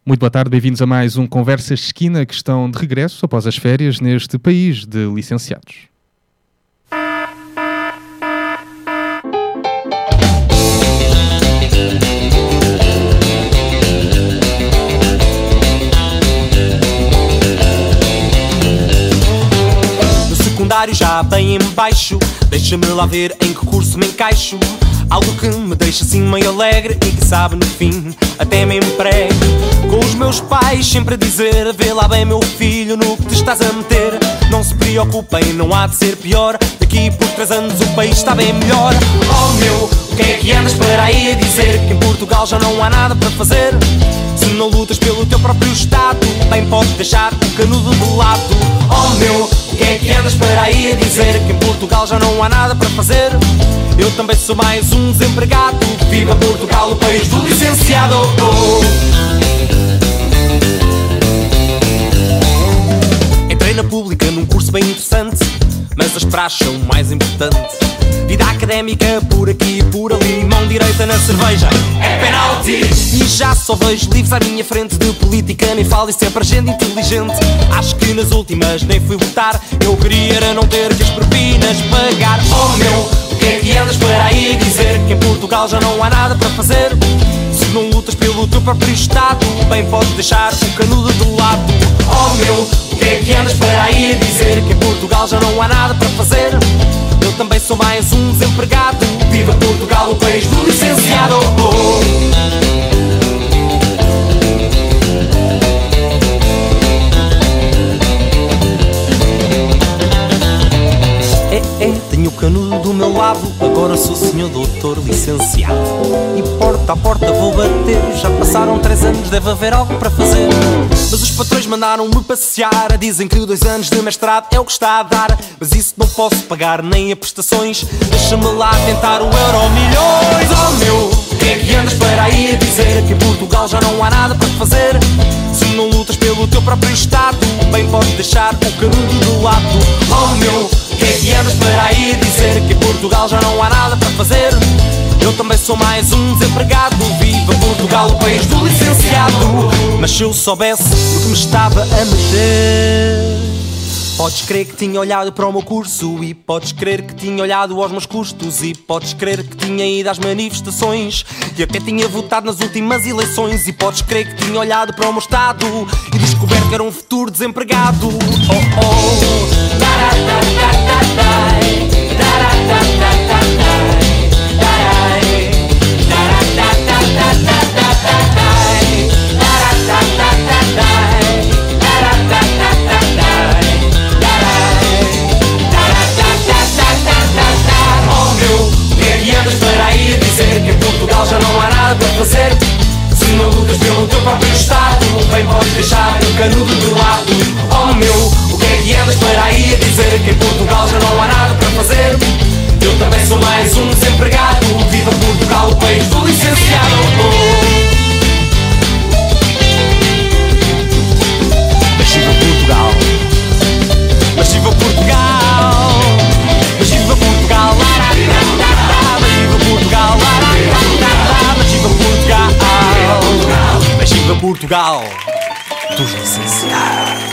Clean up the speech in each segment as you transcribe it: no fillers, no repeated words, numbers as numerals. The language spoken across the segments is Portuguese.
Muito boa tarde, bem-vindos a mais um Conversas de Esquina, que estão de regresso após as férias neste país de licenciados. No secundário já bem em baixo, deixa-me lá ver em que curso me encaixo. Algo que me deixa assim meio alegre e que sabe no fim até me emprego. Com os meus pais sempre a dizer: vê lá bem meu filho no que te estás a meter. Não se preocupem, não há de ser pior. Daqui por 3 anos o país está bem melhor. Oh meu, o que é que andas para aí a dizer? Que em Portugal já não há nada para fazer. Se não lutas pelo teu próprio estado, bem podes deixar o canudo de lado. Oh meu, o que é que andas para aí a dizer? Que em Portugal já não há nada para fazer. Eu também sou mais um desempregado. Viva Portugal, o país do licenciado. Entrei na pública num curso bem interessante, mas as praxes são o mais importante. Vida académica por aqui e por ali, mão direita na cerveja é penalti. E já só vejo livros à minha frente de política, nem falo e sempre gente inteligente. Acho que nas últimas nem fui votar, eu queria era não ter que as propinas pagar. Oh meu, o que é que andas para aí a dizer? Que em Portugal já não há nada para fazer. Se não lutas pelo teu próprio estado, bem podes deixar o canudo de lado. Oh meu, o que é que andas para aí a dizer? Que em Portugal já não há nada para fazer. Eu também sou mais um desempregado. Viva Portugal, o país do licenciado. Tenho o canudo do meu lado, agora sou senhor doutor licenciado. E porta a porta vou bater, já passaram 3 anos, deve haver algo para fazer. Mas os patrões mandaram-me passear, dizem que 2 anos de mestrado é o que está a dar. Mas isso não posso pagar nem a prestações, deixa-me lá tentar o euro milhões. Oh meu, o que é que andas para aí a dizer? Que em Portugal já não há nada para fazer. Se não lutas pelo teu próprio estado, bem podes deixar o canudo do lado. Oh meu, o que é que andas para aí a dizer? Que em Portugal já não há nada para fazer. Eu também sou mais um desempregado. Viva Portugal, o país do licenciado. Mas se eu soubesse o que me estava a meter, podes crer que tinha olhado para o meu curso, e podes crer que tinha olhado aos meus custos, e podes crer que tinha ido às manifestações, e até tinha votado nas últimas eleições. E podes crer que tinha olhado para o meu estado e descoberto que era um futuro desempregado. Oh oh, para aí a dizer que em Portugal já não há nada para fazer. Se não lutas pelo teu próprio estado, bem podes deixar o canudo de lado. Oh meu, o que é que andas para aí a dizer? Que em Portugal já não há nada para fazer. Eu também sou mais um desempregado. Viva Portugal, o país do licenciado. Mas viva Portugal, mas viva Portugal, mas viva Portugal. Portugal, mas viva Portugal, mas viva Portugal dos licenciados.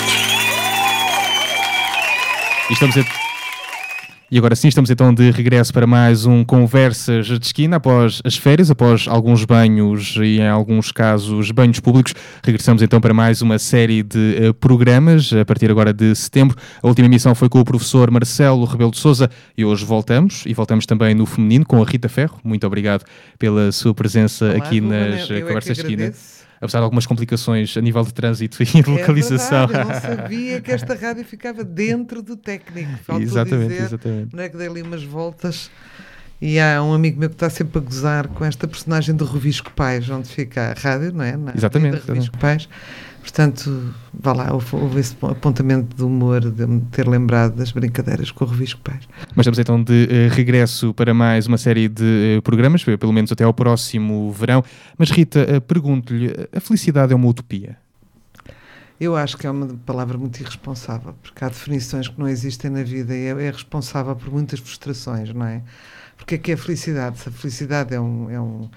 E agora sim, estamos então de regresso para mais um Conversas de Esquina. Após as férias, após alguns banhos e em alguns casos banhos públicos, regressamos então para mais uma série de programas, a partir agora de setembro. A última emissão foi com o professor Marcelo Rebelo de Sousa e hoje voltamos também no feminino com a Rita Ferro. Muito obrigado pela sua presença. Olá, aqui nas Conversas de Esquina. Apesar de algumas complicações a nível de trânsito e de localização. Verdade, eu não sabia que esta rádio ficava dentro do técnico. Exatamente. Não é que dei ali umas voltas. E há um amigo meu que está sempre a gozar com esta personagem do Revisco Pais, onde fica a rádio, não é? Exatamente. Revisco Pais. Portanto, vá lá, houve esse apontamento de humor de me ter lembrado das brincadeiras com o Revisco Pais. Mas estamos então de regresso para mais uma série de programas, pelo menos até ao próximo verão. Mas Rita, pergunto-lhe, a felicidade é uma utopia? Eu acho que é uma palavra muito irresponsável, porque há definições que não existem na vida e é responsável por muitas frustrações, não é? Porque é que é a felicidade? Se a felicidade é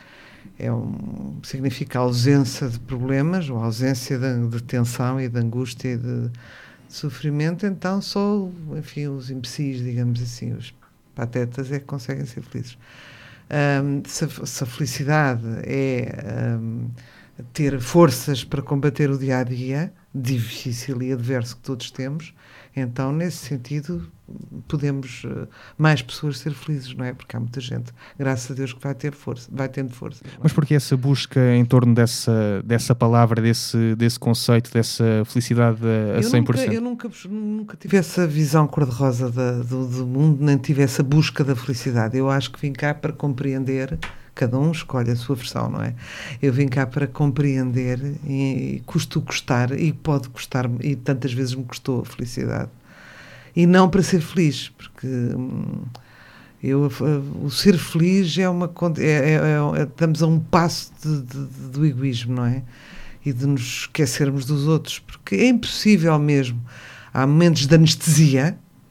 significa ausência de problemas, ou ausência de tensão e de angústia e de sofrimento. Então só, enfim, os imbecis, digamos assim, os patetas é que conseguem ser felizes. Se a felicidade é ter forças para combater o dia-a-dia difícil e adverso que todos temos, então nesse sentido podemos mais pessoas ser felizes, não é? Porque há muita gente, graças a Deus, que vai tendo força. Mas porque essa busca em torno dessa palavra, desse conceito, dessa felicidade a 100%? Eu nunca tive essa visão cor-de-rosa do mundo, nem tive essa busca da felicidade. Eu acho que vim cá para compreender. Cada um escolhe a sua versão, não é? Eu vim cá para compreender e custa custar, e pode custar, e tantas vezes me custou a felicidade. E não para ser feliz, porque o ser feliz estamos a um passo do egoísmo, não é? E de nos esquecermos dos outros, porque é impossível mesmo. Há momentos de anestesia,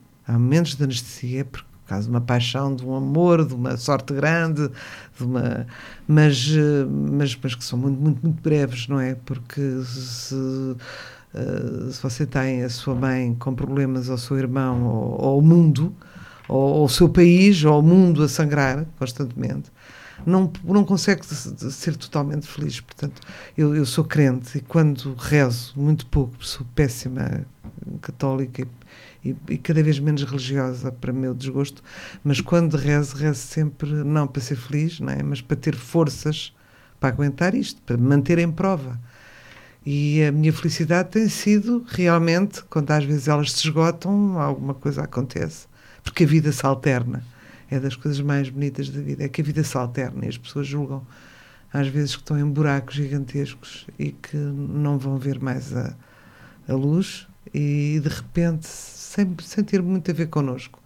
por causa de uma paixão, de um amor, de uma sorte grande, mas que são muito, muito, muito breves, não é? Porque se você tem a sua mãe com problemas, ou o seu irmão, ou o mundo, ou o seu país, ou o mundo a sangrar constantemente, não consegue ser totalmente feliz. Portanto, eu sou crente, e quando rezo muito pouco, sou péssima católica e cada vez menos religiosa, para meu desgosto, mas quando rezo sempre, não para ser feliz, não é? Mas para ter forças para aguentar isto, para me manter em prova. E a minha felicidade tem sido realmente, quando às vezes elas se esgotam, alguma coisa acontece, porque a vida se alterna. É das coisas mais bonitas da vida, é que a vida se alterna, e as pessoas julgam às vezes que estão em buracos gigantescos e que não vão ver mais a luz, e de repente, sem ter muito a ver connosco,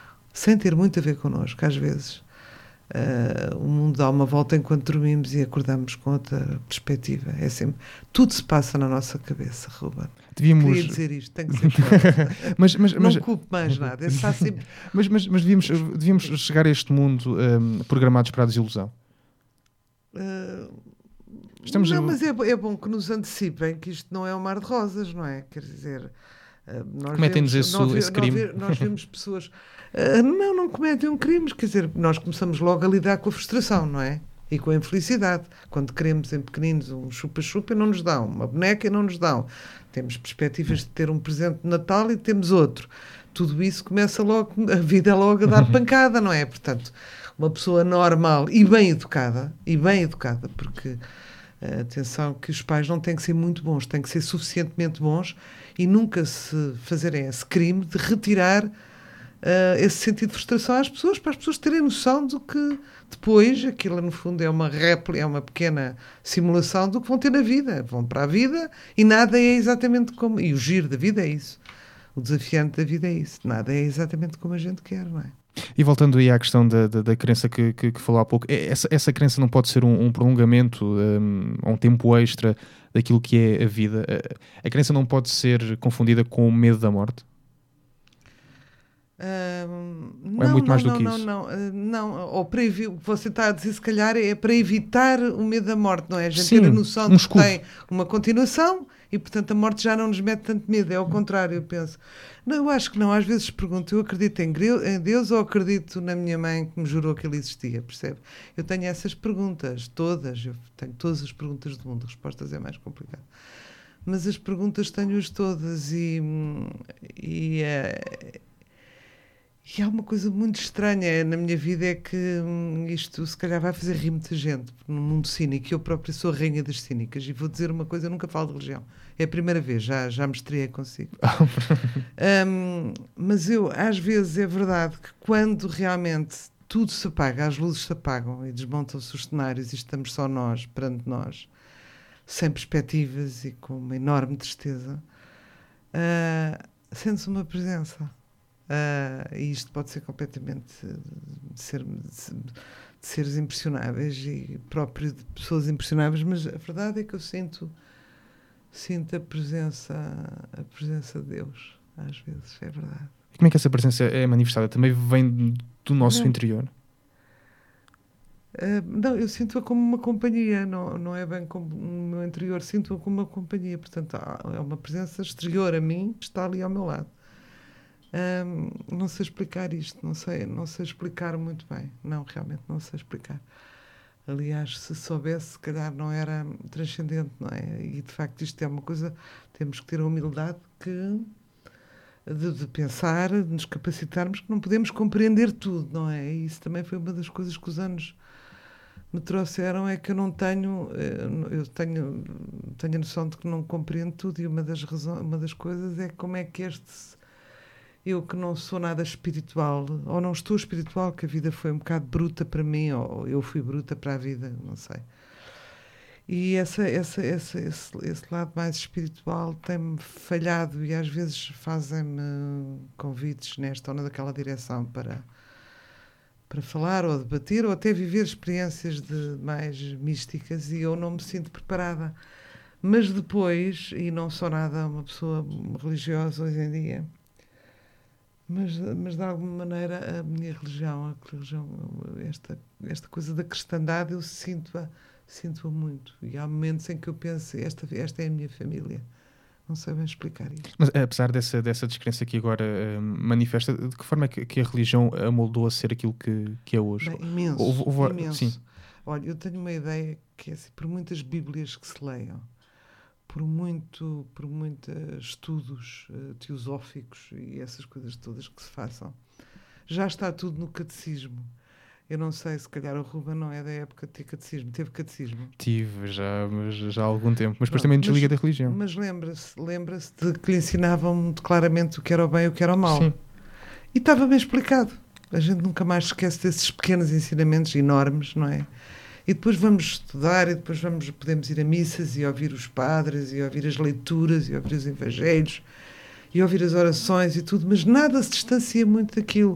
às vezes o mundo dá uma volta enquanto dormimos e acordamos com outra perspectiva. É sempre, tudo se passa na nossa cabeça, Ruben. Queria dizer isto, tem que ser claro. Não culpo mais nada, está sempre... mas devíamos chegar a este mundo programados para a desilusão. Mas é bom que nos antecipem que isto não é um mar de rosas, não é? Quer dizer, cometem-nos esse crime. Nós vemos pessoas... não cometem um crime, quer dizer, nós começamos logo a lidar com a frustração, não é? E com a infelicidade. Quando queremos em pequeninos um chupa-chupa, não nos dão. Uma boneca, não nos dão. Temos perspectivas de ter um presente de Natal e temos outro. Tudo isso começa logo, a vida logo a dar pancada, não é? Portanto, uma pessoa normal e bem educada, porque atenção que os pais não têm que ser muito bons, têm que ser suficientemente bons e nunca se fazerem esse crime de retirar esse sentido de frustração às pessoas, para as pessoas terem noção do que depois, aquilo no fundo é uma réplica, é uma pequena simulação do que vão ter na vida. Vão para a vida e nada é exatamente como... E o giro da vida é isso. O desafiante da vida é isso. Nada é exatamente como a gente quer, não é? E voltando aí à questão da crença que falou há pouco, essa crença não pode ser um prolongamento, um tempo extra daquilo que é a vida? A crença não pode ser confundida com o medo da morte? Ou é muito mais do que isso? Não. Ou para o que você está a dizer, se calhar, é para evitar o medo da morte, não é? A gente Sim, ter a noção de que tem uma continuação e, portanto, a morte já não nos mete tanto medo. É ao contrário, eu penso. Não, eu acho que não. Às vezes pergunto, eu acredito em Deus ou acredito na minha mãe que me jurou que ele existia, percebe? Eu tenho essas perguntas, todas. Eu tenho todas as perguntas do mundo. Respostas é mais complicado. Mas as perguntas tenho-as todas e há uma coisa muito estranha na minha vida, é que isto se calhar vai fazer rir muita gente no mundo cínico. Eu própria sou a rainha das cínicas e vou dizer uma coisa, eu nunca falo de religião. É a primeira vez, já me estreiei consigo. Mas às vezes é verdade que quando realmente tudo se apaga, as luzes se apagam e desmontam-se os cenários e estamos só nós, perante nós, sem perspectivas e com uma enorme tristeza, sente-se uma presença. E isto pode ser completamente de seres impressionáveis e próprio de pessoas impressionáveis, mas a verdade é que eu sinto a presença de Deus, às vezes, é verdade. E como é que essa presença é manifestada? Também vem do nosso interior? Não, eu sinto-a como uma companhia, não é bem como no meu interior, sinto-a como uma companhia, portanto é uma presença exterior a mim que está ali ao meu lado. Não sei explicar isto, não sei explicar muito bem, não, realmente não sei explicar. Aliás, se soubesse, se calhar não era transcendente, não é? E de facto isto é uma coisa, temos que ter a humildade de pensar, de nos capacitarmos, que não podemos compreender tudo, não é? E isso também foi uma das coisas que os anos me trouxeram, é que eu tenho a noção de que não compreendo tudo, e uma das coisas é como é que eu que não sou nada espiritual, ou não estou espiritual, que a vida foi um bocado bruta para mim, ou eu fui bruta para a vida, não sei. E esse lado mais espiritual tem-me falhado, e às vezes fazem-me convites nesta ou naquela direção para falar ou debater ou até viver experiências mais místicas, e eu não me sinto preparada. Mas depois, e não sou nada uma pessoa religiosa hoje em dia, mas de alguma maneira a minha religião, esta coisa da cristandade, eu sinto-a muito. E há momentos em que eu penso, esta é a minha família. Não sei bem explicar isto. Mas apesar dessa descrença que agora manifesta, de que forma é que a religião a moldou a ser aquilo que é hoje? Bem, imenso, imenso. Sim. Olha, eu tenho uma ideia que é assim, por muitas bíblias que se leiam, por muitos estudos teosóficos e essas coisas todas que se façam, já está tudo no catecismo. Eu não sei, se calhar o Ruben não é da época de ter catecismo. Teve catecismo? Tive, já há algum tempo. Mas depois também desliga da religião. Mas lembra-se de que lhe ensinavam muito claramente o que era o bem e o que era o mal. Sim. E estava bem explicado. A gente nunca mais esquece desses pequenos ensinamentos enormes, não é? E depois vamos estudar, e depois podemos ir a missas e ouvir os padres, e ouvir as leituras, e ouvir os evangelhos, e ouvir as orações e tudo, mas nada se distancia muito daquilo.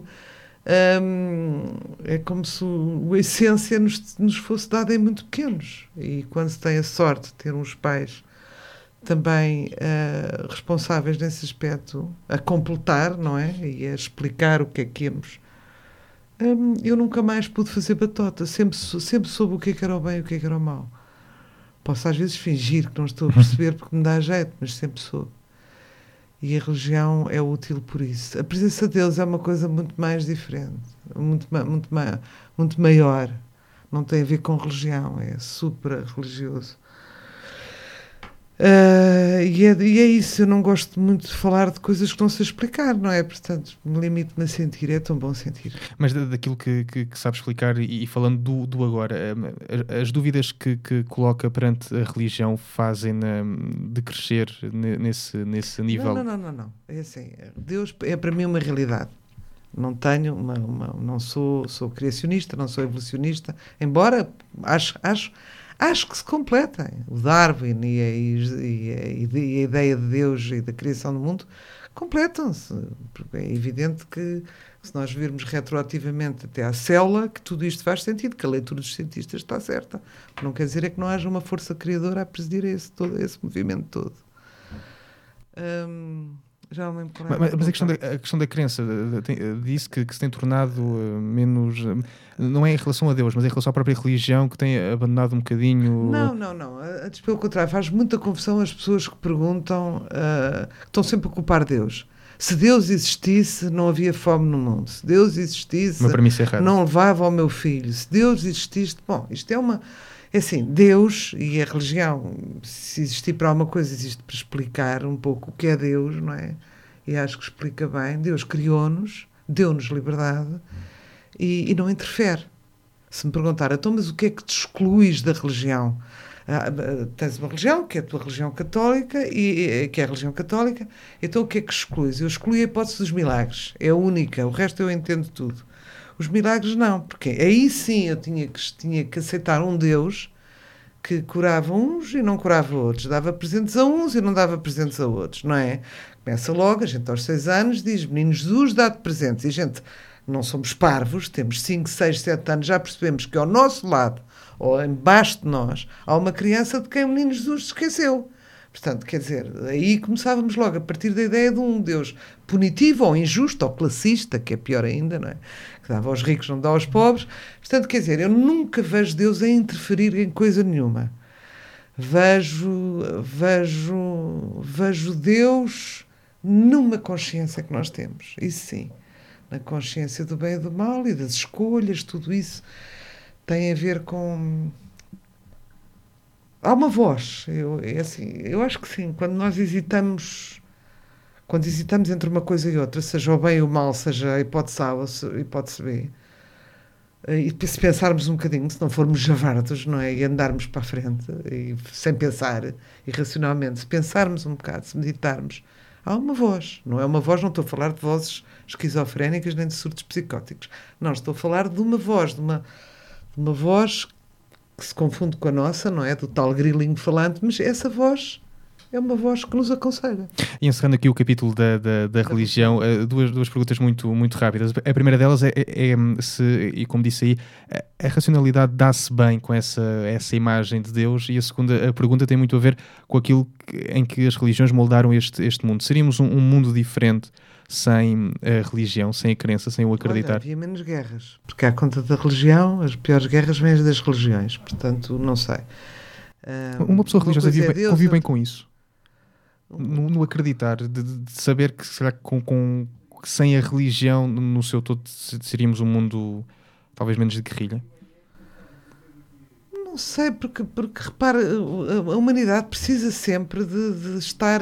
É como se a essência nos fosse dada em muito pequenos, e quando se tem a sorte de ter uns pais também responsáveis nesse aspecto, a completar, não é? E a explicar o que é que temos. Eu nunca mais pude fazer batota, sempre soube o que é que era o bem e o que é que era o mal. Posso às vezes fingir que não estou a perceber porque me dá jeito, mas sempre soube. E a religião é útil por isso. A presença de Deus é uma coisa muito mais diferente, muito maior. Não tem a ver com religião, é supra-religioso. E é isso, eu não gosto muito de falar de coisas que não sei explicar, não é? Portanto, me limito-me a sentir, é tão bom sentir. Mas daquilo que sabes explicar, e falando do agora, as dúvidas que coloca perante a religião fazem de crescer nesse nível? Não. É assim, Deus é para mim uma realidade. Não tenho não sou criacionista, não sou evolucionista, embora acho que se completem. O Darwin e a ideia de Deus e da criação do mundo completam-se. É evidente que, se nós virmos retroativamente até à célula, que tudo isto faz sentido, que a leitura dos cientistas está certa. Não quer dizer é que não haja uma força criadora a presidir esse movimento todo. Já não lembro qual é. Mas a questão da crença disse que se tem tornado menos, não é em relação a Deus, mas é em relação à própria religião, que tem abandonado um bocadinho. Não. Pelo contrário, faz muita confusão as pessoas que perguntam, que estão sempre a culpar Deus. Se Deus existisse, não havia fome no mundo. Se Deus existisse, não levava ao meu filho. Se Deus existisse... Bom, isto é uma... É assim, Deus e a religião, se existir para alguma coisa, existe para explicar um pouco o que é Deus, não é? E acho que explica bem. Deus criou-nos, deu-nos liberdade e não interfere. Se me perguntar, então, mas o que é que te excluís da religião? Tens uma religião, que é a tua religião católica, que é a religião católica, então o que é que excluís? Eu excluí a hipótese dos milagres, é a única, o resto eu entendo tudo. Os milagres não, porque aí sim eu tinha que aceitar um Deus que curava uns e não curava outros, dava presentes a uns e não dava presentes a outros, não é? Começa logo, a gente aos 6 anos diz, menino Jesus, dá-te presentes, e a gente, não somos parvos, temos 5, 6, 7 anos, já percebemos que ao nosso lado, ou embaixo de nós, há uma criança de quem o menino Jesus se esqueceu. Portanto, quer dizer, aí começávamos logo a partir da ideia de um Deus punitivo ou injusto ou classista, que é pior ainda, não é? Que dava aos ricos, não dá aos pobres. Portanto, quer dizer, eu nunca vejo Deus a interferir em coisa nenhuma. Vejo Deus numa consciência que nós temos. Isso sim. Na consciência do bem e do mal e das escolhas, tudo isso tem a ver com... Há uma voz, eu acho que sim, quando hesitamos entre uma coisa e outra, seja o bem e o mal, seja a hipótese A ou a hipótese B, e se pensarmos um bocadinho, se não formos javardos, não é? E andarmos para a frente, e sem pensar, irracionalmente, se pensarmos um bocado, se meditarmos, há uma voz, não é uma voz, não estou a falar de vozes esquizofrénicas nem de surtos psicóticos, não, estou a falar de uma voz, de uma voz que se confunde com a nossa, não é? Do tal grilinho falante, mas essa voz é uma voz que nos aconselha. E encerrando aqui o capítulo da religião, duas perguntas muito, muito rápidas. A primeira delas é se, e como disse aí, a racionalidade dá-se bem com essa imagem de Deus, e a segunda pergunta tem muito a ver com aquilo em que as religiões moldaram este mundo. Seríamos um mundo diferente sem a religião, sem a crença, sem o acreditar? Olha, havia menos guerras, porque à conta da religião, as piores guerras vêm das religiões, portanto, não sei. Uma pessoa religiosa convive bem com isso? No acreditar, de saber que será que sem a religião no seu todo seríamos um mundo talvez menos de guerrilha? Não sei, porque repara, a humanidade precisa sempre de estar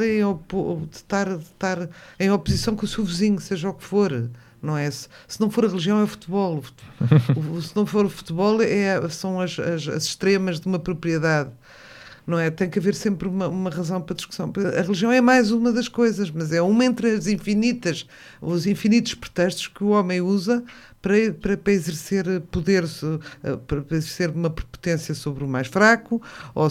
em oposição com o seu vizinho, seja o que for, não é? Se não for a religião, é o futebol. Se não for o futebol, são as extremas de uma propriedade. Não é? Tem que haver sempre uma razão para discussão. A religião é mais uma das coisas, mas é uma entre os infinitos pretextos que o homem usa para exercer poder, para exercer uma prepotência sobre o mais fraco, ou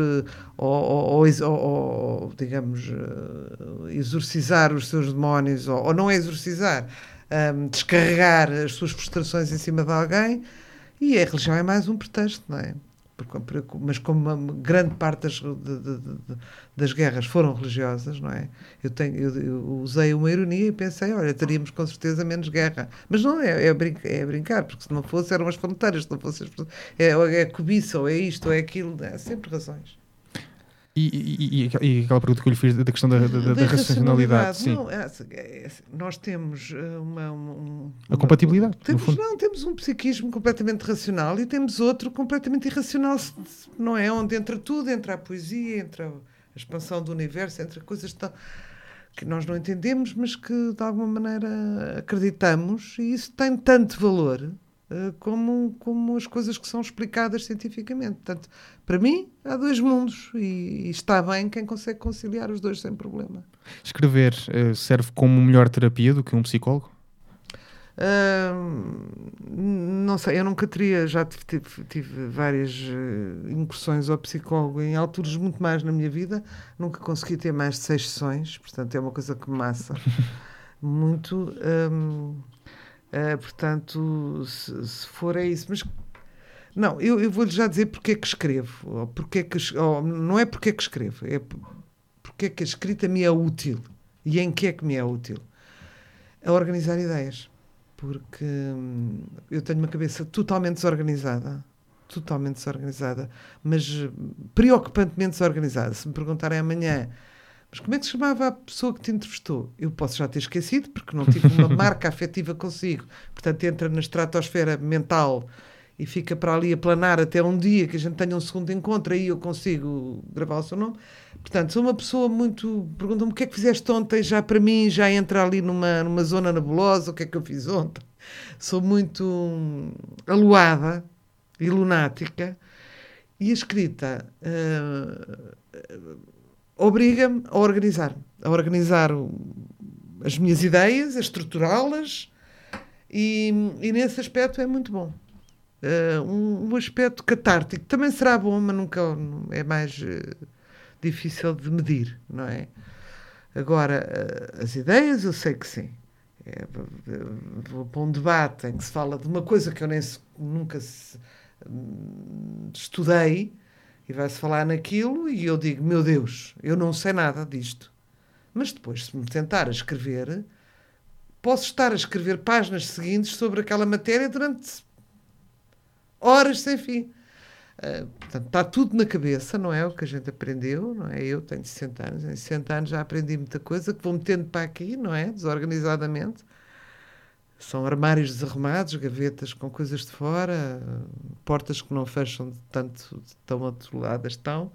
digamos, exorcizar os seus demónios, ou não exorcizar, descarregar as suas frustrações em cima de alguém, e a religião é mais um pretexto, não é? Mas como uma grande parte das guerras foram religiosas, não é? Eu usei uma ironia e pensei, olha, teríamos com certeza menos guerra. Mas não, é brincar, porque se não fosse eram as fronteiras, se não fosse é cobiça, ou é isto, ou é aquilo, há sempre razões. E aquela pergunta que eu lhe fiz da questão da racionalidade, sim. Não, nós temos a compatibilidade. Temos um psiquismo completamente racional e temos outro completamente irracional, não é? Onde entra tudo, entra a poesia, entra a expansão do universo, entra coisas que nós não entendemos, mas que de alguma maneira acreditamos, e isso tem tanto valor como as coisas que são explicadas cientificamente. Portanto, para mim, há dois mundos e está bem quem consegue conciliar os dois sem problema. Escrever serve como melhor terapia do que um psicólogo? Não sei, eu nunca teria, já tive várias incursões ao psicólogo em alturas muito mais na minha vida, nunca consegui ter mais de 6 sessões, portanto é uma coisa que me massa muito. Portanto, se for é isso, mas não, eu vou-lhe já dizer porque é que escrevo, não é porque é que escrevo, é porque é que a escrita me é útil e em que é que me é útil. A organizar ideias, porque eu tenho uma cabeça totalmente desorganizada, mas preocupantemente desorganizada. Se me perguntarem amanhã, mas como é que se chamava a pessoa que te entrevistou? Eu posso já ter esquecido, porque não tive uma marca afetiva consigo. Portanto, entra na estratosfera mental e fica para ali a planar até um dia que a gente tenha um segundo encontro, aí eu consigo gravar o seu nome. Portanto, sou uma pessoa muito... Perguntam-me o que é que fizeste ontem, já para mim, já entra ali numa zona nebulosa, o que é que eu fiz ontem. Sou muito aluada e lunática, e a escrita... obriga-me a organizar as minhas ideias, a estruturá-las, e nesse aspecto é muito bom. Um aspecto catártico também será bom, mas nunca é mais difícil de medir, não é? Agora, as ideias eu sei que sim. Vou para um debate em que se fala de uma coisa que eu nunca estudei, E vai-se falar naquilo e eu digo, meu Deus, eu não sei nada disto. Mas depois, se me tentar a escrever, posso estar a escrever páginas seguintes sobre aquela matéria durante horas sem fim. Portanto, está tudo na cabeça, não é o que a gente aprendeu, não é? Eu tenho 60 anos, em 60 anos já aprendi muita coisa que vou metendo para aqui, não é? Desorganizadamente. São armários desarrumados, gavetas com coisas de fora, portas que não fecham de tanto de tão atoladas estão.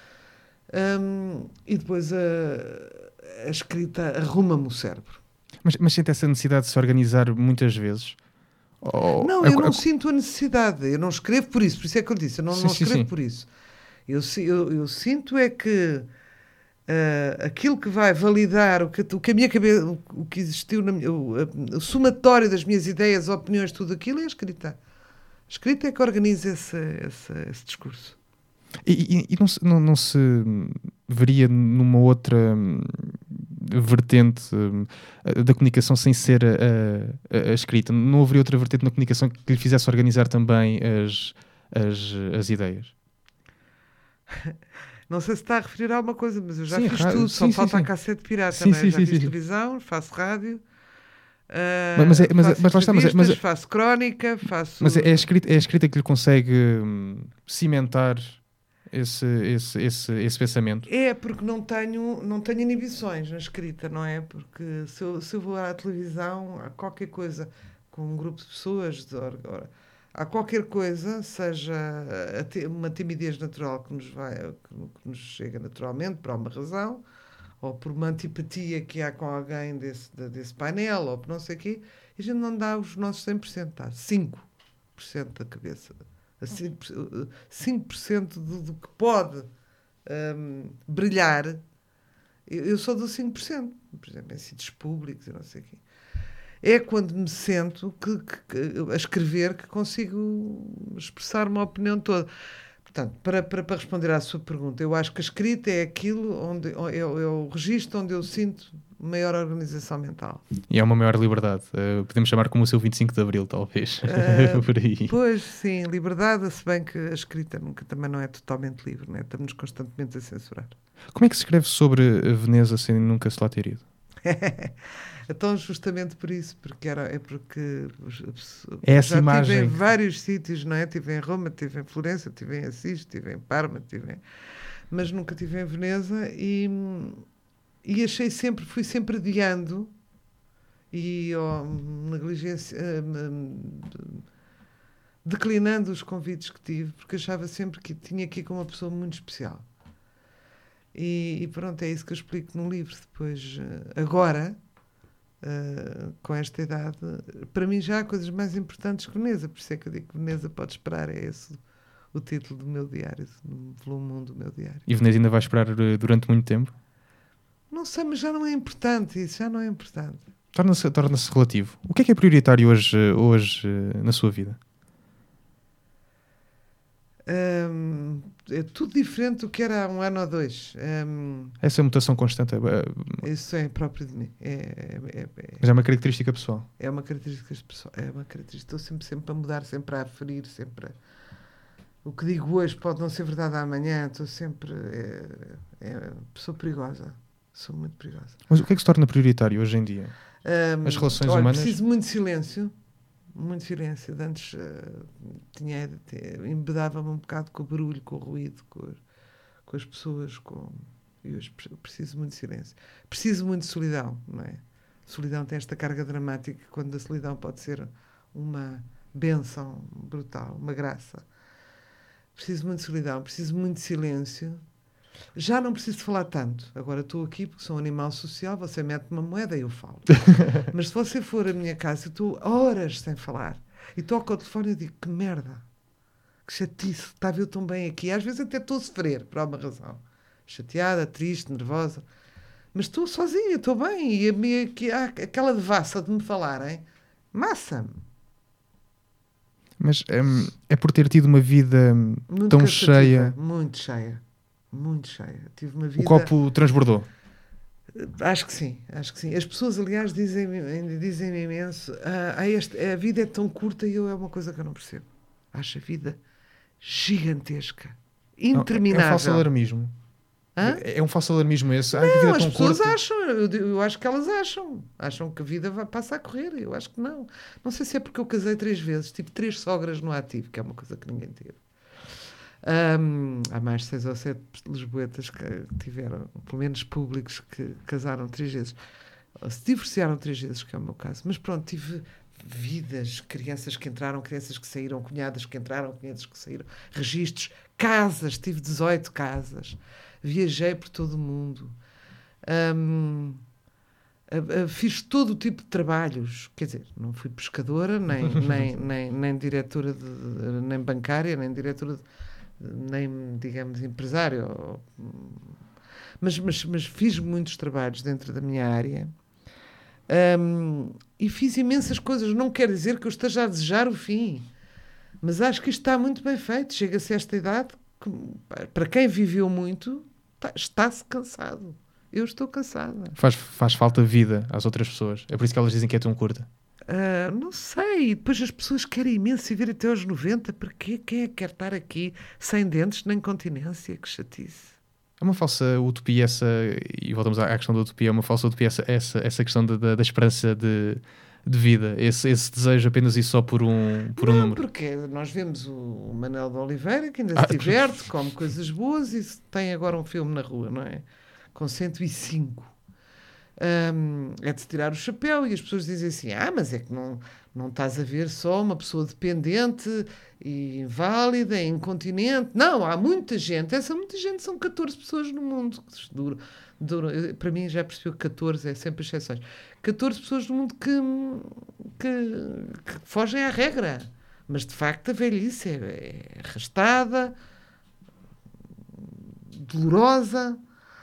E depois a escrita arruma-me o cérebro. Mas sente essa necessidade de se organizar muitas vezes? Não, eu não sinto a necessidade. Eu não escrevo por isso é que eu disse. Eu não escrevo por isso. Eu sinto é que aquilo que vai validar o que a minha cabeça, o que existiu o somatório das minhas ideias, opiniões, tudo aquilo é a escrita. A escrita é que organiza esse discurso. E não se veria numa outra vertente da comunicação sem ser a escrita? Não haveria outra vertente na comunicação que lhe fizesse organizar também as ideias? Não sei se está a referir a alguma coisa, mas eu já fiz rádio, tudo, só falta a cassete pirata, não é? Já fiz televisão, faço rádio, faço crónica, faço... Mas é a escrita que lhe consegue cimentar esse pensamento? É, porque não tenho inibições na escrita, não é? Porque se eu vou à televisão, há qualquer coisa com um grupo de pessoas, há qualquer coisa, seja uma timidez natural que nos chega naturalmente, por alguma razão, ou por uma antipatia que há com alguém desse painel, ou por não sei o quê, e a gente não dá os nossos 100%, dá 5% da cabeça. 5% do que pode brilhar, eu só dou 5%, por exemplo, em sítios públicos e não sei o quê. É quando me sento a escrever que consigo expressar uma opinião toda. Portanto, para responder à sua pergunta, eu acho que a escrita é aquilo é o registro onde eu sinto maior organização mental. E é uma maior liberdade. Podemos chamar como o seu 25 de Abril, talvez. Por aí. Pois, sim, liberdade, se bem que a escrita também não é totalmente livre, né? Estamos constantemente a censurar. Como é que se escreve sobre Veneza sem nunca se lá ter ido? Então, justamente por isso, porque essa já imagem... estive em vários sítios, não é? Estive em Roma, estive em Florença, estive em Assis, estive em Parma, mas nunca estive em Veneza e fui sempre adiando e declinando os convites que tive, porque achava sempre que tinha aqui com uma pessoa muito especial. E pronto, é isso que eu explico no livro. Depois, agora, com esta idade, para mim já há coisas mais importantes que Veneza, por isso é que eu digo que Veneza pode esperar, é esse o título do meu diário, do volume 1 do meu diário. E Veneza ainda vai esperar durante muito tempo? Não sei, mas já não é importante isso, já não é importante. Torna-se relativo. O que é prioritário hoje na sua vida? É tudo diferente do que era há 1 ano ou 2. Essa mutação constante isso é próprio de mim. Mas é uma característica pessoal. É uma característica pessoal. É uma característica. Estou sempre a mudar, sempre a aferir, sempre o que digo hoje pode não ser verdade amanhã. Estou sempre... Sou perigosa. Sou muito perigosa. Mas o que é que se torna prioritário hoje em dia? As relações humanas? Preciso muito silêncio. Muito silêncio. Antes embedava-me um bocado com o barulho, com o ruído, com as pessoas. E hoje preciso muito de silêncio. Preciso muito de solidão, não é? Solidão tem esta carga dramática, quando a solidão pode ser uma bênção brutal, uma graça. Preciso muito de solidão, preciso muito de silêncio. Já não preciso falar tanto. Agora estou aqui porque sou um animal social, você mete uma moeda e eu falo. Mas se você for à minha casa, eu estou horas sem falar. E toco ao telefone e digo, que merda. Que chatice, está a ver tão bem aqui. Às vezes até estou a sofrer, por alguma razão. Chateada, triste, nervosa. Mas estou sozinha, estou bem. E aquela devassa de me falarem, massa-me. Mas é por ter tido uma vida muito tão cheia. Muito cheia. Muito cheia. Tive uma vida... O copo transbordou. Acho que sim. As pessoas, aliás, dizem-me imenso, a vida é tão curta e é uma coisa que eu não percebo. Acho a vida gigantesca. interminável. É um falso alarmismo. Hã? É um falso alarmismo esse. Não, as pessoas acham, eu acho que elas acham que a vida passa a correr, eu acho que não. Não sei se é porque eu casei 3 vezes, tive 3 sogras no ativo, que é uma coisa que ninguém teve. Há mais 6 ou 7 lisboetas que tiveram, pelo menos públicos, que casaram 3 vezes, ou se divorciaram 3 vezes, que é o meu caso. Mas pronto, tive vidas, crianças que entraram, crianças que saíram, cunhadas que entraram, cunhadas que saíram, registros, casas, tive 18 casas. Viajei por todo o mundo, fiz todo o tipo de trabalhos, quer dizer, não fui pescadora, nem diretora, nem bancária, nem diretora, nem, digamos, empresária, mas fiz muitos trabalhos dentro da minha área, e fiz imensas coisas. Não quer dizer que eu esteja a desejar o fim, mas acho que isto está muito bem feito. Chega-se a esta idade, que, para quem viveu muito, está-se cansado. Eu estou cansada. Faz falta vida às outras pessoas. É por isso que elas dizem que é tão curta. Não sei. Depois as pessoas querem imenso viver até aos 90. Para quê? Quem é que quer estar aqui sem dentes nem continência? Que chatice. É uma falsa utopia essa, e voltamos à questão da utopia, é uma falsa utopia essa questão da esperança de vida, esse desejo apenas e só por um número. Porque nós vemos o Manel de Oliveira, que ainda se diverte, come coisas boas e tem agora um filme na rua, não é? Com 105. É de se tirar o chapéu, e as pessoas dizem assim, mas é que não estás a ver só uma pessoa dependente e inválida, e incontinente. Não, há muita gente. Essa muita gente são 14 pessoas no mundo. Para mim já percebeu que 14 é sempre exceções. 14 pessoas no mundo que fogem à regra. Mas de facto a velhice é arrastada, dolorosa,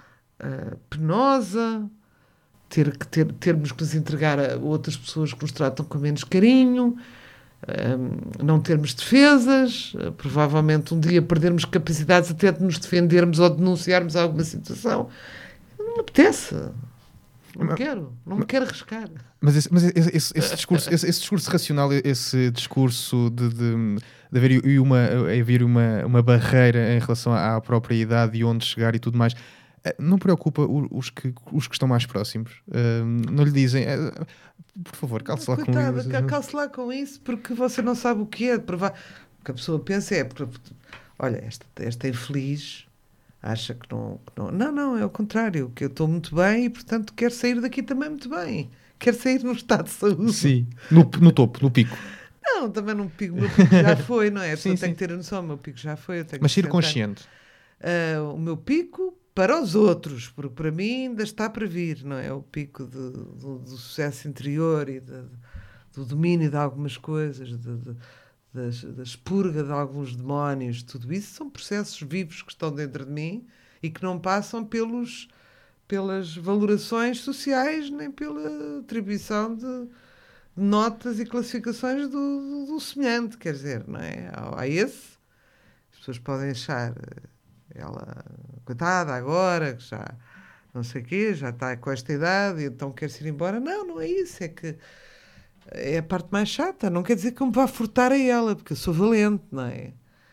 penosa. Termos que nos entregar a outras pessoas que nos tratam com menos carinho, não termos defesas, provavelmente um dia perdermos capacidades até de nos defendermos ou denunciarmos alguma situação. Não me apetece. Não me quero arriscar. Mas esse discurso racional, esse discurso de haver uma barreira em relação à própria idade e onde chegar e tudo mais, não preocupa os que estão mais próximos? Não lhe dizem, por favor, calce lá com isso. Calce lá com isso, porque você não sabe o que é. O que a pessoa pensa olha, esta infeliz acha que não. Não, é o contrário, que eu estou muito bem e, portanto, quero sair daqui também muito bem. Quero sair no estado de saúde. Sim, no topo, no pico. Não, também não pico. O meu pico já foi, não é? Sim, tem que ter a noção, o meu pico já foi. Mas ser consciente. O meu pico para os outros, porque para mim ainda está para vir, não é? O pico do sucesso interior e do domínio de algumas coisas, da expurga de alguns demónios, tudo isso são processos vivos que estão dentro de mim e que não passam pelas valorações sociais nem pela atribuição de notas e classificações do semelhante, quer dizer, não é? Há esse, as pessoas podem achar ela, coitada, agora, que já não sei o quê, já está com esta idade e então quer-se ir embora. Não é isso, é que é a parte mais chata. Não quer dizer que eu me vá furtar a ela, porque eu sou valente, não é?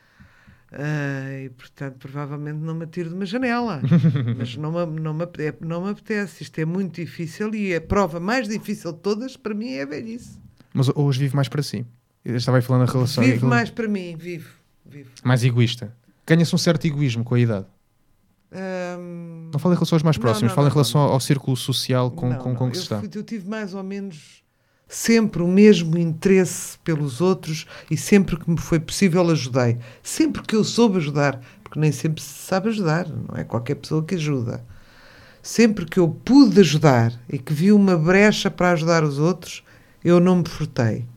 E portanto provavelmente não me atiro de uma janela. Mas não me apetece. Isto é muito difícil e a prova mais difícil de todas para mim é a velhice. Mas hoje vive mais para si. Eu estava aí falando da relação. Vive mais para mim, vivo. Mais egoísta. Ganha-se um certo egoísmo com a idade. Não falo em relação aos mais próximos, falo em relação ao círculo social com que se está. Eu tive mais ou menos sempre o mesmo interesse pelos outros e sempre que me foi possível ajudei. Sempre que eu soube ajudar, porque nem sempre se sabe ajudar, não é qualquer pessoa que ajuda. Sempre que eu pude ajudar e que vi uma brecha para ajudar os outros, eu não me furtei.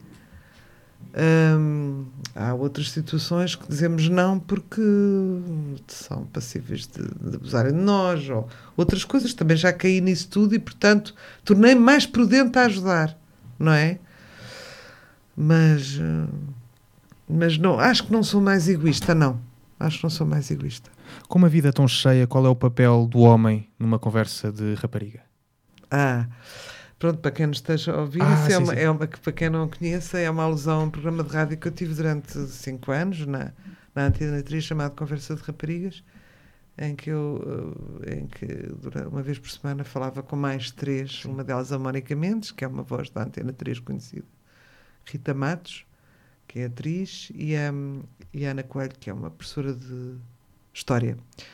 Há outras situações que dizemos não porque são passíveis de abusarem de nós ou outras coisas. Também já caí nisso tudo e, portanto, tornei-me mais prudente a ajudar, não é? Mas não, acho que não sou mais egoísta, não. Acho que não sou mais egoísta. Com uma vida tão cheia, qual é o papel do homem numa conversa de rapariga? Pronto, para quem nos esteja a ouvir, para quem não conheça, é uma alusão a um programa de rádio que eu tive durante 5 anos na na Antena 3 chamado Conversa de Raparigas, em que uma vez por semana falava com mais 3, uma delas a Mónica Mendes, que é uma voz da Antena 3 conhecida, Rita Matos, que é atriz, e a Ana Coelho, que é uma professora de História.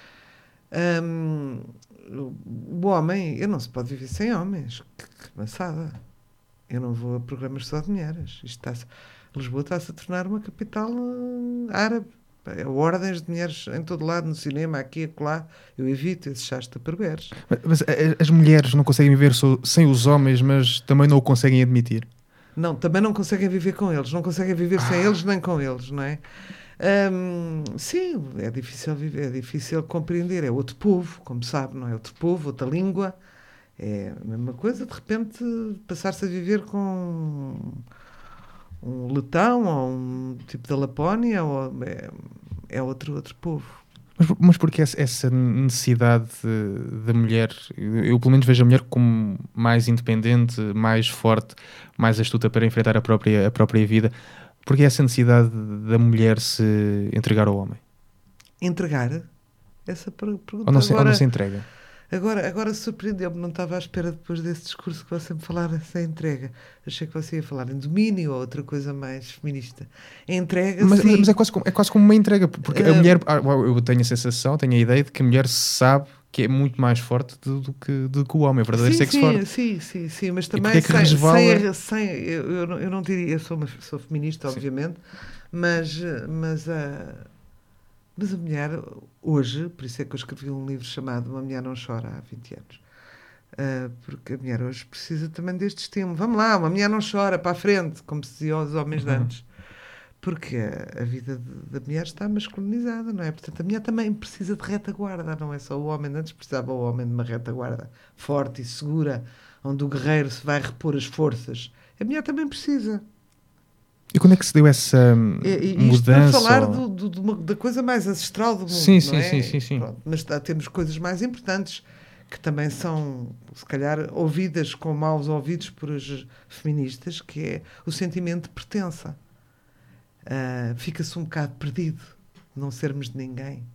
O homem, não se pode viver sem homens, que maçada. Eu não vou a programas só de mulheres. Lisboa está-se a tornar uma capital árabe. Ordens de mulheres em todo lado, no cinema, aqui e acolá. Eu evito esses chás taparberes. Mas as mulheres não conseguem viver sem os homens, mas também não o conseguem admitir. Não, também não conseguem viver com eles. Não conseguem viver sem eles nem com eles, não é? Sim, é difícil viver, é difícil compreender. É outro povo, como sabe, não é? Outro povo, outra língua. É a mesma coisa, de repente, passar-se a viver com um letão ou um tipo da Lapónia, é outro povo. Mas porque essa necessidade da mulher, eu pelo menos vejo a mulher como mais independente, mais forte, mais astuta para enfrentar a própria vida, porque essa necessidade da mulher se entregar ao homem? Entregar? Essa pergunta ou não se entrega? Agora surpreendeu-me, não estava à espera depois desse discurso que você me falara sem entrega. Achei que você ia falar em domínio ou outra coisa mais feminista. Entrega, mas sim. Mas é quase como uma entrega, porque a mulher, eu tenho a sensação, tenho a ideia de que a mulher sabe que é muito mais forte do que o homem, o verdadeiro sexo forte. Sim, mas também eu não diria, eu sou feminista, obviamente, mas a mulher, hoje, por isso é que eu escrevi um livro chamado Uma Mulher Não Chora, há 20 anos. Porque a mulher hoje precisa também deste estímulo. Vamos lá, uma mulher não chora, para a frente, como se dizia aos homens de antes. Porque a vida da mulher está masculinizada, não é? Portanto, a mulher também precisa de retaguarda, não é só o homem. Antes precisava o homem de uma retaguarda forte e segura, onde o guerreiro se vai repor as forças. A mulher também precisa. E quando é que se deu essa mudança? Para falar da coisa mais ancestral do mundo, sim, não é? Sim. Pronto, mas temos coisas mais importantes que também são, se calhar, ouvidas com maus ouvidos por as feministas, que é o sentimento de pertença. Fica-se um bocado perdido de não sermos de ninguém.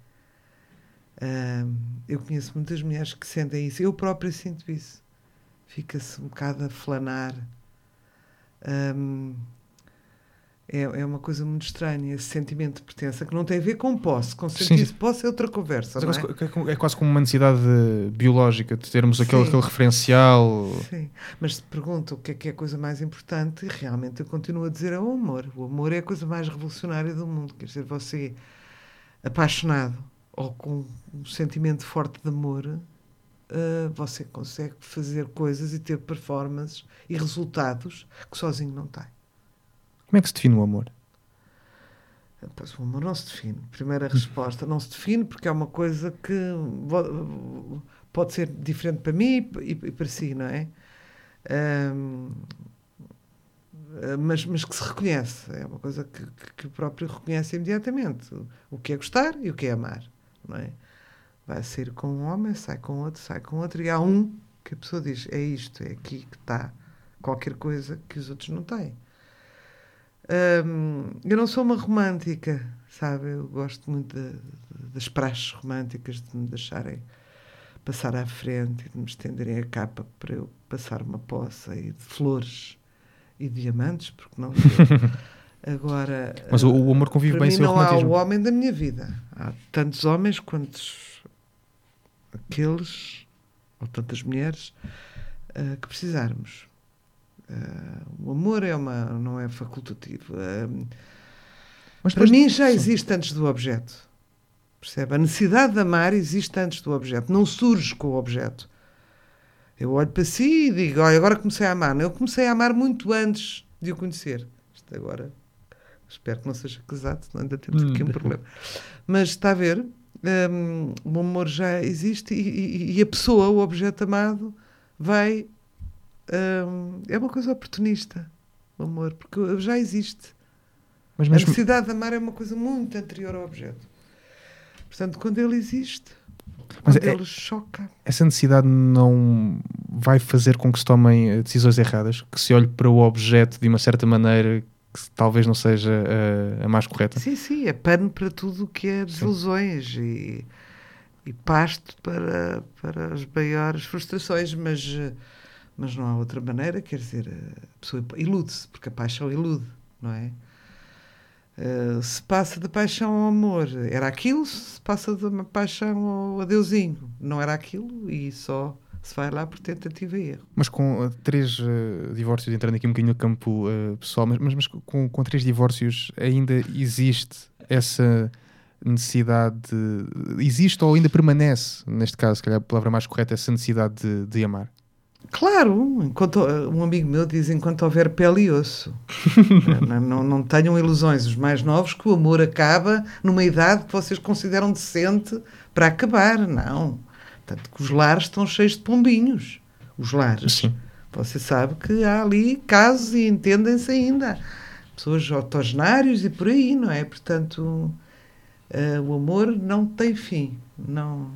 Eu conheço muitas mulheres que sentem isso. Eu própria sinto isso. Fica-se um bocado a flanar. É uma coisa muito estranha, esse sentimento de pertença, que não tem a ver com posse. Com sentir-se posse é outra conversa, não é? É quase como uma necessidade biológica de termos aquele referencial. Sim, mas se pergunta o que é a coisa mais importante, realmente eu continuo a dizer é o amor. O amor é a coisa mais revolucionária do mundo. Quer dizer, você apaixonado ou com um sentimento forte de amor, você consegue fazer coisas e ter performances e resultados que sozinho não tem. Como é que se define o amor? Pois, o amor não se define. Primeira resposta, não se define porque é uma coisa que pode ser diferente para mim e para si, não é? Mas que se reconhece. É uma coisa que o próprio reconhece imediatamente. O que é gostar e o que é amar, não é? Vai sair com um homem, sai com outro, e há um que a pessoa diz, é isto, é aqui que está qualquer coisa que os outros não têm. Eu não sou uma romântica, sabe? Eu gosto muito das praxes românticas, de me deixarem passar à frente e de me estenderem a capa para eu passar uma poça e de flores e diamantes, porque não agora... Mas o amor convive bem sem o romantismo. Não há o homem da minha vida. Há tantos homens quantos aqueles, ou tantas mulheres, que precisarmos. O amor não é facultativo. Mas para mim já existe antes do objeto. Percebe? A necessidade de amar existe antes do objeto. Não surge com o objeto. Eu olho para si e digo, olha, agora comecei a amar. Eu comecei a amar muito antes de o conhecer. Isto agora, espero que não seja casado, senão ainda temos aqui um problema. Mas está a ver? O amor já existe e a pessoa, o objeto amado, vai... é uma coisa oportunista, o amor, porque já existe. Mas a necessidade de amar é uma coisa muito anterior ao objeto. Portanto, quando ele existe, ele choca. Essa necessidade não vai fazer com que se tomem decisões erradas? Que se olhe para o objeto de uma certa maneira talvez não seja a mais correta. Sim, é pano para tudo o que é desilusões e pasto para as maiores frustrações, mas não há outra maneira, quer dizer, a pessoa ilude-se, porque a paixão ilude, não é? Se passa da paixão ao amor, era aquilo, se passa da paixão ao adeusinho, não era aquilo, e só se vai lá por tentativa e erro. Mas com 3 divórcios, entrando aqui um bocadinho no campo pessoal, mas com 3 divórcios ainda existe essa necessidade existe ou ainda permanece, neste caso, se calhar a palavra mais correta, essa necessidade de amar? Claro, um amigo meu diz, enquanto houver pele e osso. não tenham ilusões, os mais novos, que o amor acaba numa idade que vocês consideram decente para acabar. Não. Tanto que os lares estão cheios de pombinhos. Os lares. Sim. Você sabe que há ali casos e entendem-se ainda. Pessoas octogenários e por aí, não é? Portanto, o amor não tem fim. Não,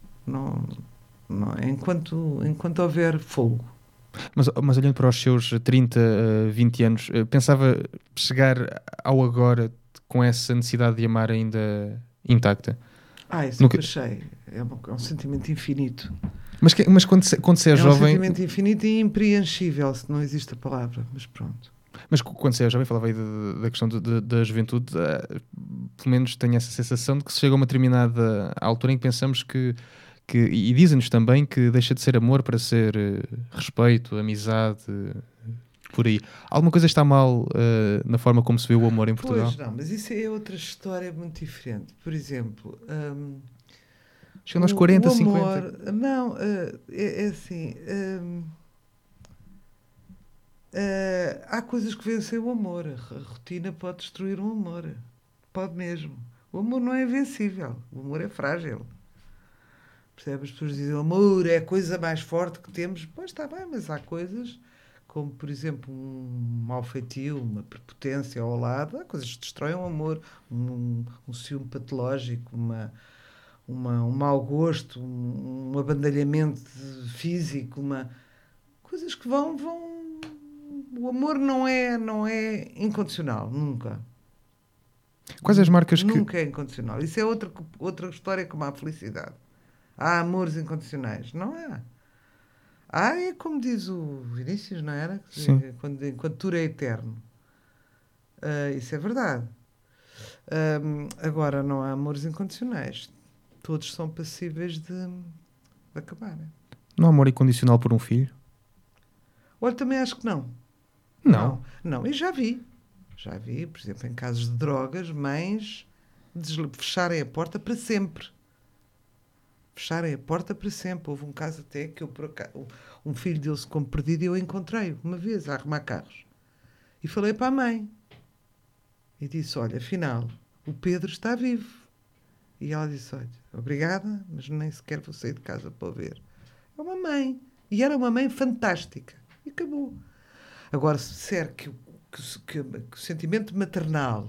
enquanto houver fogo. Mas olhando para os seus 30, 20 anos, pensava chegar ao agora com essa necessidade de amar ainda intacta? Isso nunca achei. É um sentimento infinito. Mas quando se é jovem... É um sentimento infinito e impreensível, se não existe a palavra, mas pronto. Mas quando se é jovem, falava aí da questão da juventude, pelo menos tenho essa sensação de que se chega a uma determinada altura em que pensamos que e dizem-nos também que deixa de ser amor para ser respeito, amizade, por aí. Alguma coisa está mal na forma como se vê o amor em Portugal? Pois não, mas isso é outra história muito diferente. Por exemplo... chegando aos 40, o amor, 50... Não, é assim... há coisas que vencem o amor. A rotina pode destruir o amor. Pode mesmo. O amor não é invencível. O amor é frágil. Percebe? As pessoas dizem o amor é a coisa mais forte que temos. Pois está bem, mas há coisas como, por exemplo, um mau feitio, uma prepotência ao lado. Há coisas que destroem o amor. Um ciúme patológico, um mau gosto, um abandalhamento físico, coisas que vão... O amor não é incondicional, nunca. Quais as marcas nunca é incondicional. Isso é outra história como a felicidade. Há amores incondicionais. Não há. É como diz o Vinícius, não era? Sim. Enquanto tudo é eterno. Isso é verdade. Agora, não há amores incondicionais. Todos são passíveis de acabar. Não há amor incondicional por um filho? Olha, também acho que não. Não. E já vi, por exemplo, em casos de drogas, mães fecharem a porta para sempre. Fecharem a porta para sempre. Houve um caso até que um filho dele-se como perdido e eu encontrei-o uma vez a arrumar carros. E falei para a mãe. E disse, olha, afinal, o Pedro está vivo. E ela disse, olha, obrigada, mas nem sequer vou sair de casa para o ver. É uma mãe. E era uma mãe fantástica. E acabou. Agora, se disser que o sentimento maternal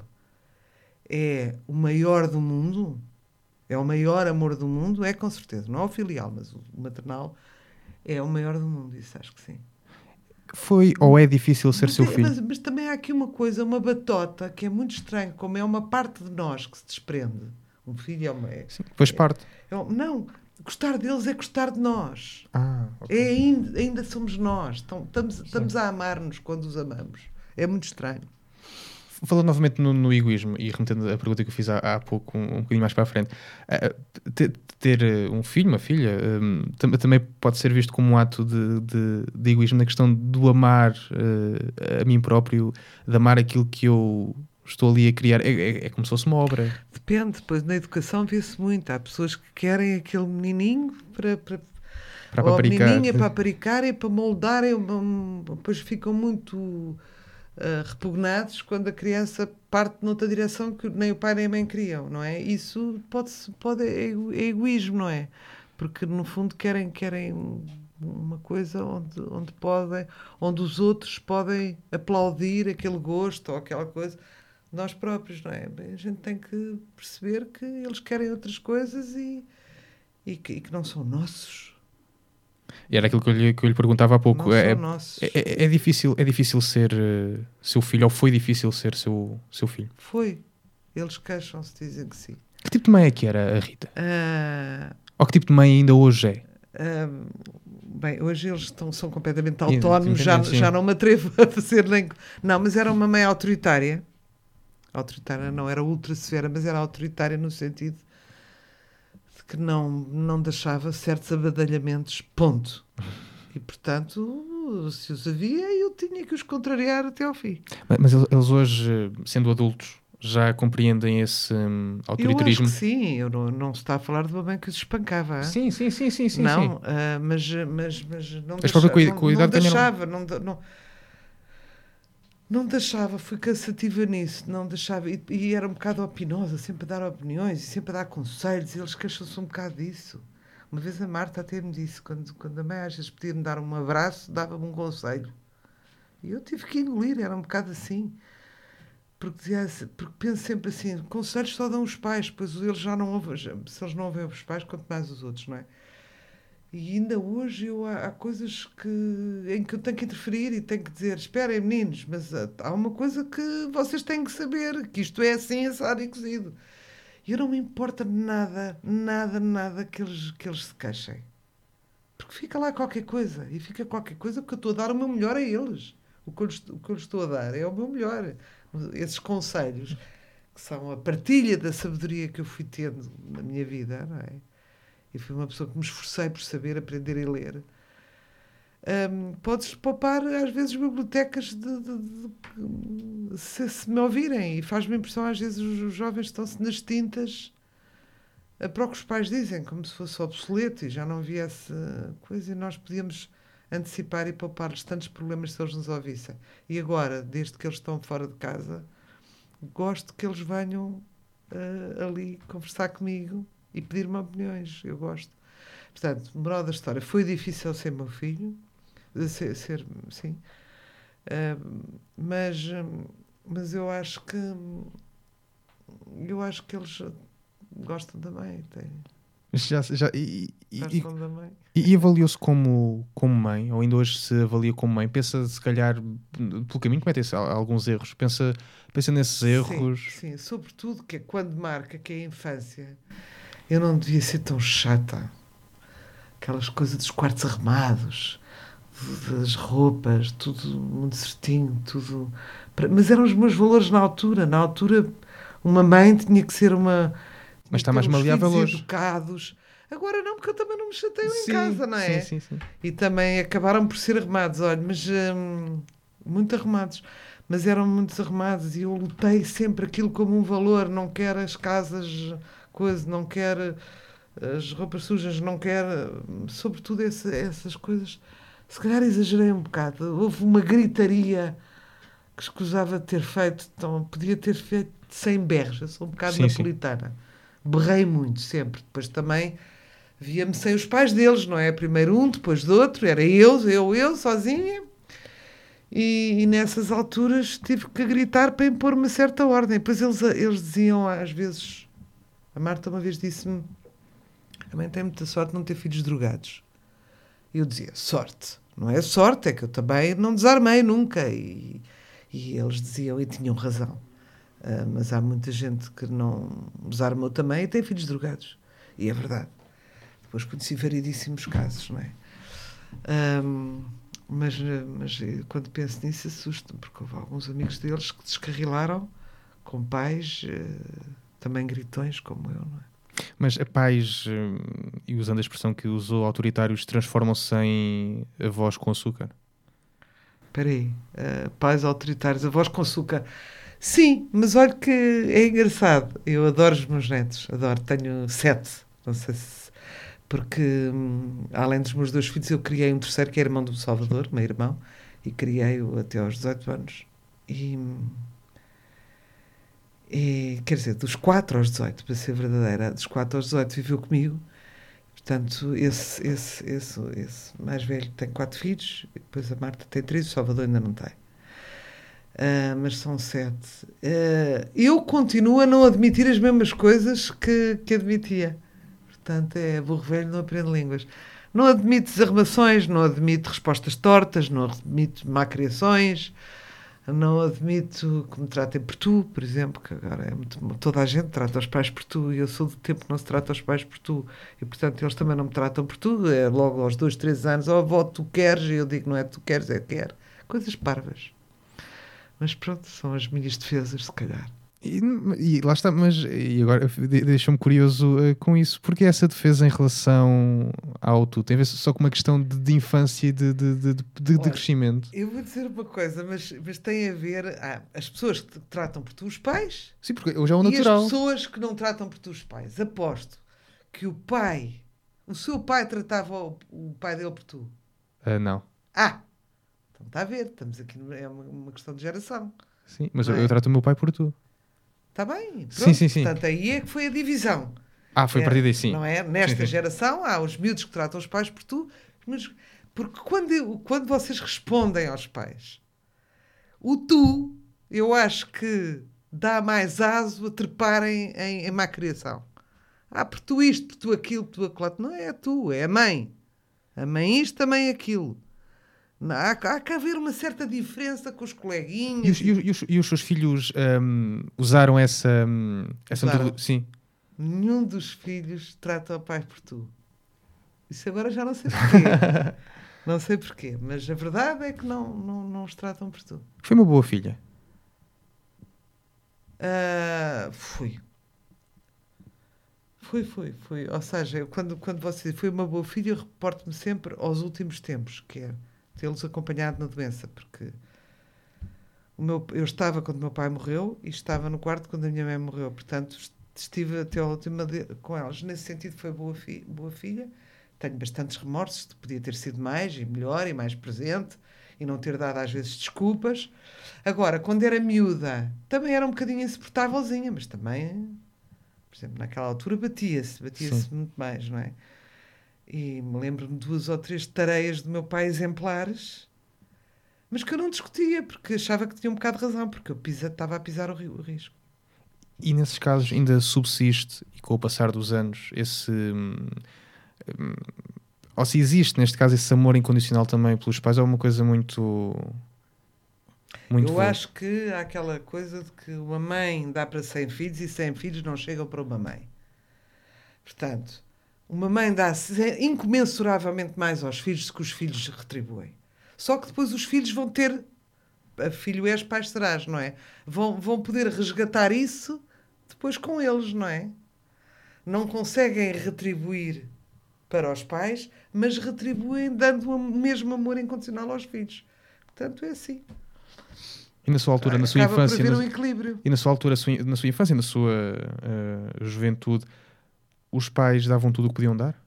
é o maior do mundo, é o maior amor do mundo, é com certeza. Não é o filial, mas o maternal é o maior do mundo. Isso acho que sim. Foi ou é difícil ser seu filho? Mas também há aqui uma coisa, uma batota, que é muito estranho, como é uma parte de nós que se desprende. Um filho é uma... Sim, depois parte. Não, gostar deles é gostar de nós. Okay. Ainda somos nós. Estamos a amar-nos quando os amamos. É muito estranho. Falando novamente no egoísmo e remetendo a pergunta que eu fiz há pouco, um bocadinho mais para a frente, ter um filho, uma filha, também pode ser visto como um ato de egoísmo na questão do amar a mim próprio, de amar aquilo que eu estou ali a criar. É como se fosse uma obra. Depende, depois na educação vê-se muito. Há pessoas que querem aquele menininho para paparicar. Menininha para paparicar e para moldar, depois ficam muito... repugnados quando a criança parte noutra direção que nem o pai nem a mãe queriam, não é? Isso é egoísmo, não é? Porque no fundo querem uma coisa onde os outros podem aplaudir aquele gosto ou aquela coisa, nós próprios, não é? Bem, a gente tem que perceber que eles querem outras coisas e que não são nossos. E era aquilo que eu lhe perguntava há pouco. Não são nossos. É difícil ser seu filho, ou foi difícil ser seu filho? Foi. Eles queixam-se, dizem que sim. Que tipo de mãe é que era a Rita? Ou que tipo de mãe ainda hoje é? Bem, hoje eles são completamente autónomos, Sim. já não me atrevo a fazer nem... Não, mas era uma mãe autoritária. Autoritária não era ultra severa, mas era autoritária no sentido de que não deixava certos abadalhamentos, ponto. E, portanto, se os havia, eu tinha que os contrariar até ao fim. Mas eles hoje, sendo adultos, já compreendem esse autoritarismo? Eu acho que sim, eu não se está a falar de uma mãe que os espancava. Sim. Não, mas não deixava, não deixava, fui cansativa nisso, não deixava, e era um bocado opinosa, sempre a dar opiniões e sempre a dar conselhos, e eles queixam-se um bocado disso. Uma vez a Marta até me disse, quando a mãe às vezes podia-me dar um abraço, dava-me um conselho. E eu tive que engolir, era um bocado assim. Porque penso sempre assim, conselhos só dão os pais, pois eles já não ouvem, se eles não ouvem os pais, quanto mais os outros, não é? E ainda hoje há coisas em que eu tenho que interferir e tenho que dizer, esperem meninos, mas há uma coisa que vocês têm que saber, que isto é assim, assado e cozido. E eu não me importa nada que eles se queixem. Porque fica lá qualquer coisa, e fica qualquer coisa porque eu estou a dar o meu melhor a eles. O que eu lhes estou a dar é o meu melhor. Esses conselhos, que são a partilha da sabedoria que eu fui tendo na minha vida, não é? E fui uma pessoa que me esforcei por saber, aprender e ler. Podes poupar, às vezes, bibliotecas se me ouvirem. E faz-me impressão, às vezes, os jovens estão-se nas tintas para o que os pais dizem, como se fosse obsoleto e já não viesse coisa, e nós podíamos antecipar e poupar-lhes tantos problemas se eles nos ouvissem. E agora, desde que eles estão fora de casa, gosto que eles venham ali conversar comigo e pedir-me opiniões. Eu gosto. Portanto, moral da história, foi difícil ser meu filho, sim, mas eu acho que eles gostam da mãe. Gostam da mãe. E avaliou-se como mãe, ou ainda hoje se avalia como mãe? Pensa, se calhar, pelo caminho cometem-se alguns erros. Pensa nesses erros. Sim, sobretudo que quando marca que é a infância, eu não devia ser tão chata. Aquelas coisas dos quartos arrumados, das roupas, tudo muito certinho, tudo... Mas eram os meus valores na altura. Na altura, uma mãe tinha que ser uma... Mas está mais maleável hoje. Educados. Agora não, porque eu também não me chateio em casa, não é? Sim. E também acabaram por ser arrumados, olha, mas muito arrumados. Mas eram muito arrumados e eu lutei sempre aquilo como um valor. Não quero as casas, não quero as roupas sujas, não quero... Sobretudo essas coisas. Se calhar exagerei um bocado. Houve uma gritaria que escusava de ter feito. Então, podia ter feito sem berros. Eu sou um bocado napolitana. Berrei muito, sempre. Depois também via-me sem os pais deles, não é? Primeiro um, depois do outro. Era eu sozinha. E nessas alturas tive que gritar para impor uma certa ordem. Depois eles diziam, às vezes... A Marta uma vez disse-me: a mãe tem muita sorte de não ter filhos drogados. E eu dizia, sorte. Não é sorte, é que eu também não desarmei nunca. E eles diziam, e tinham razão. Mas há muita gente que não desarmou também e tem filhos drogados. E é verdade. Depois conheci variedíssimos casos, não é? Mas quando penso nisso assusta-me, porque houve alguns amigos deles que descarrilaram com pais também gritões como eu, não é? Mas pais, e usando a expressão que usou, autoritários, transformam-se em avós com açúcar? Espera aí, pais autoritários, avós com açúcar... Sim, mas olha que é engraçado. Eu adoro os meus netos, adoro. Tenho 7, não sei se... Porque, além dos meus 2 filhos, eu criei um terceiro, que é irmão do Salvador, meu irmão, e criei-o até aos 18 anos. E quer dizer, dos 4 aos 18, para ser verdadeira, dos 4 aos 18 viveu comigo. Portanto, esse mais velho tem 4 filhos, e depois a Marta tem 3, o Salvador ainda não tem. Mas são 7. Eu continuo a não admitir as mesmas coisas que admitia. Portanto, burro velho não aprende línguas. Não admito desarrumações, não admito respostas tortas, não admito malcriações, não admito que me tratem por tu, por exemplo, que agora toda a gente trata os pais por tu, e eu sou do tempo que não se trata os pais por tu, e portanto eles também não me tratam por tu, é logo aos 2, 3 anos, avó, tu queres, e eu digo, não é tu queres, é quer. Coisas parvas. Mas pronto, são as minhas defesas, se calhar. E lá está, mas e agora deixa-me curioso com isso, porque essa defesa em relação ao tu tem a ver só com uma questão de infância e de crescimento? Eu vou dizer uma coisa, mas tem a ver, as pessoas que tratam por tu os pais. Sim, porque hoje é o natural. E as pessoas que não tratam por tu os pais. Aposto que o seu pai tratava o pai dele por tu. Não. Então está a ver, estamos aqui, é uma questão de geração. Sim, mas eu trato o meu pai por tu. Está bem? Sim. Portanto, aí é que foi a divisão. Foi a partir daí, sim. Não é? Nesta geração, há os miúdos que tratam os pais por tu, mas porque quando vocês respondem aos pais, o tu, eu acho que dá mais aso a treparem em má criação. Por tu isto, por tu aquilo, por tu aquilo. Não é tu, é a mãe. A mãe isto, a mãe aquilo. Não, há que haver uma certa diferença com os coleguinhas. E os seus filhos usaram essa metodologia? Sim. Nenhum dos filhos trata o pai por tu. Isso agora já não sei porquê. Não sei porquê, mas a verdade é que não os tratam por tu. Foi uma boa filha? Fui. Ou seja, quando você foi uma boa filha, eu reporto-me sempre aos últimos tempos, que é tê-los acompanhado na doença, porque eu estava quando meu pai morreu e estava no quarto quando a minha mãe morreu, portanto estive até a última com elas. Nesse sentido foi boa filha. Tenho bastantes remorsos, podia ter sido mais e melhor e mais presente e não ter dado às vezes desculpas. Agora, quando era miúda, também era um bocadinho insuportávelzinha, mas também, por exemplo, naquela altura batia-se muito mais, não é? E me lembro-me de 2 ou 3 tareias do meu pai exemplares, mas que eu não discutia, porque achava que tinha um bocado de razão, porque eu estava a pisar o risco. E nesses casos ainda subsiste, e com o passar dos anos, esse... ou se existe, neste caso, esse amor incondicional também pelos pais, é uma coisa muito eu acho que há aquela coisa de que uma mãe dá para 100 filhos e 100 filhos não chegam para uma mãe. Portanto... Uma mãe dá incomensuravelmente mais aos filhos do que os filhos retribuem. Só que depois os filhos vão ter... Filho és, pai serás, não é? Vão poder resgatar isso depois com eles, não é? Não conseguem retribuir para os pais, mas retribuem dando o mesmo amor incondicional aos filhos. Portanto, é assim. E na sua altura, na sua infância... Por haver um equilíbrio. E na sua altura, na sua infância, na sua juventude... Os pais davam tudo o que podiam dar?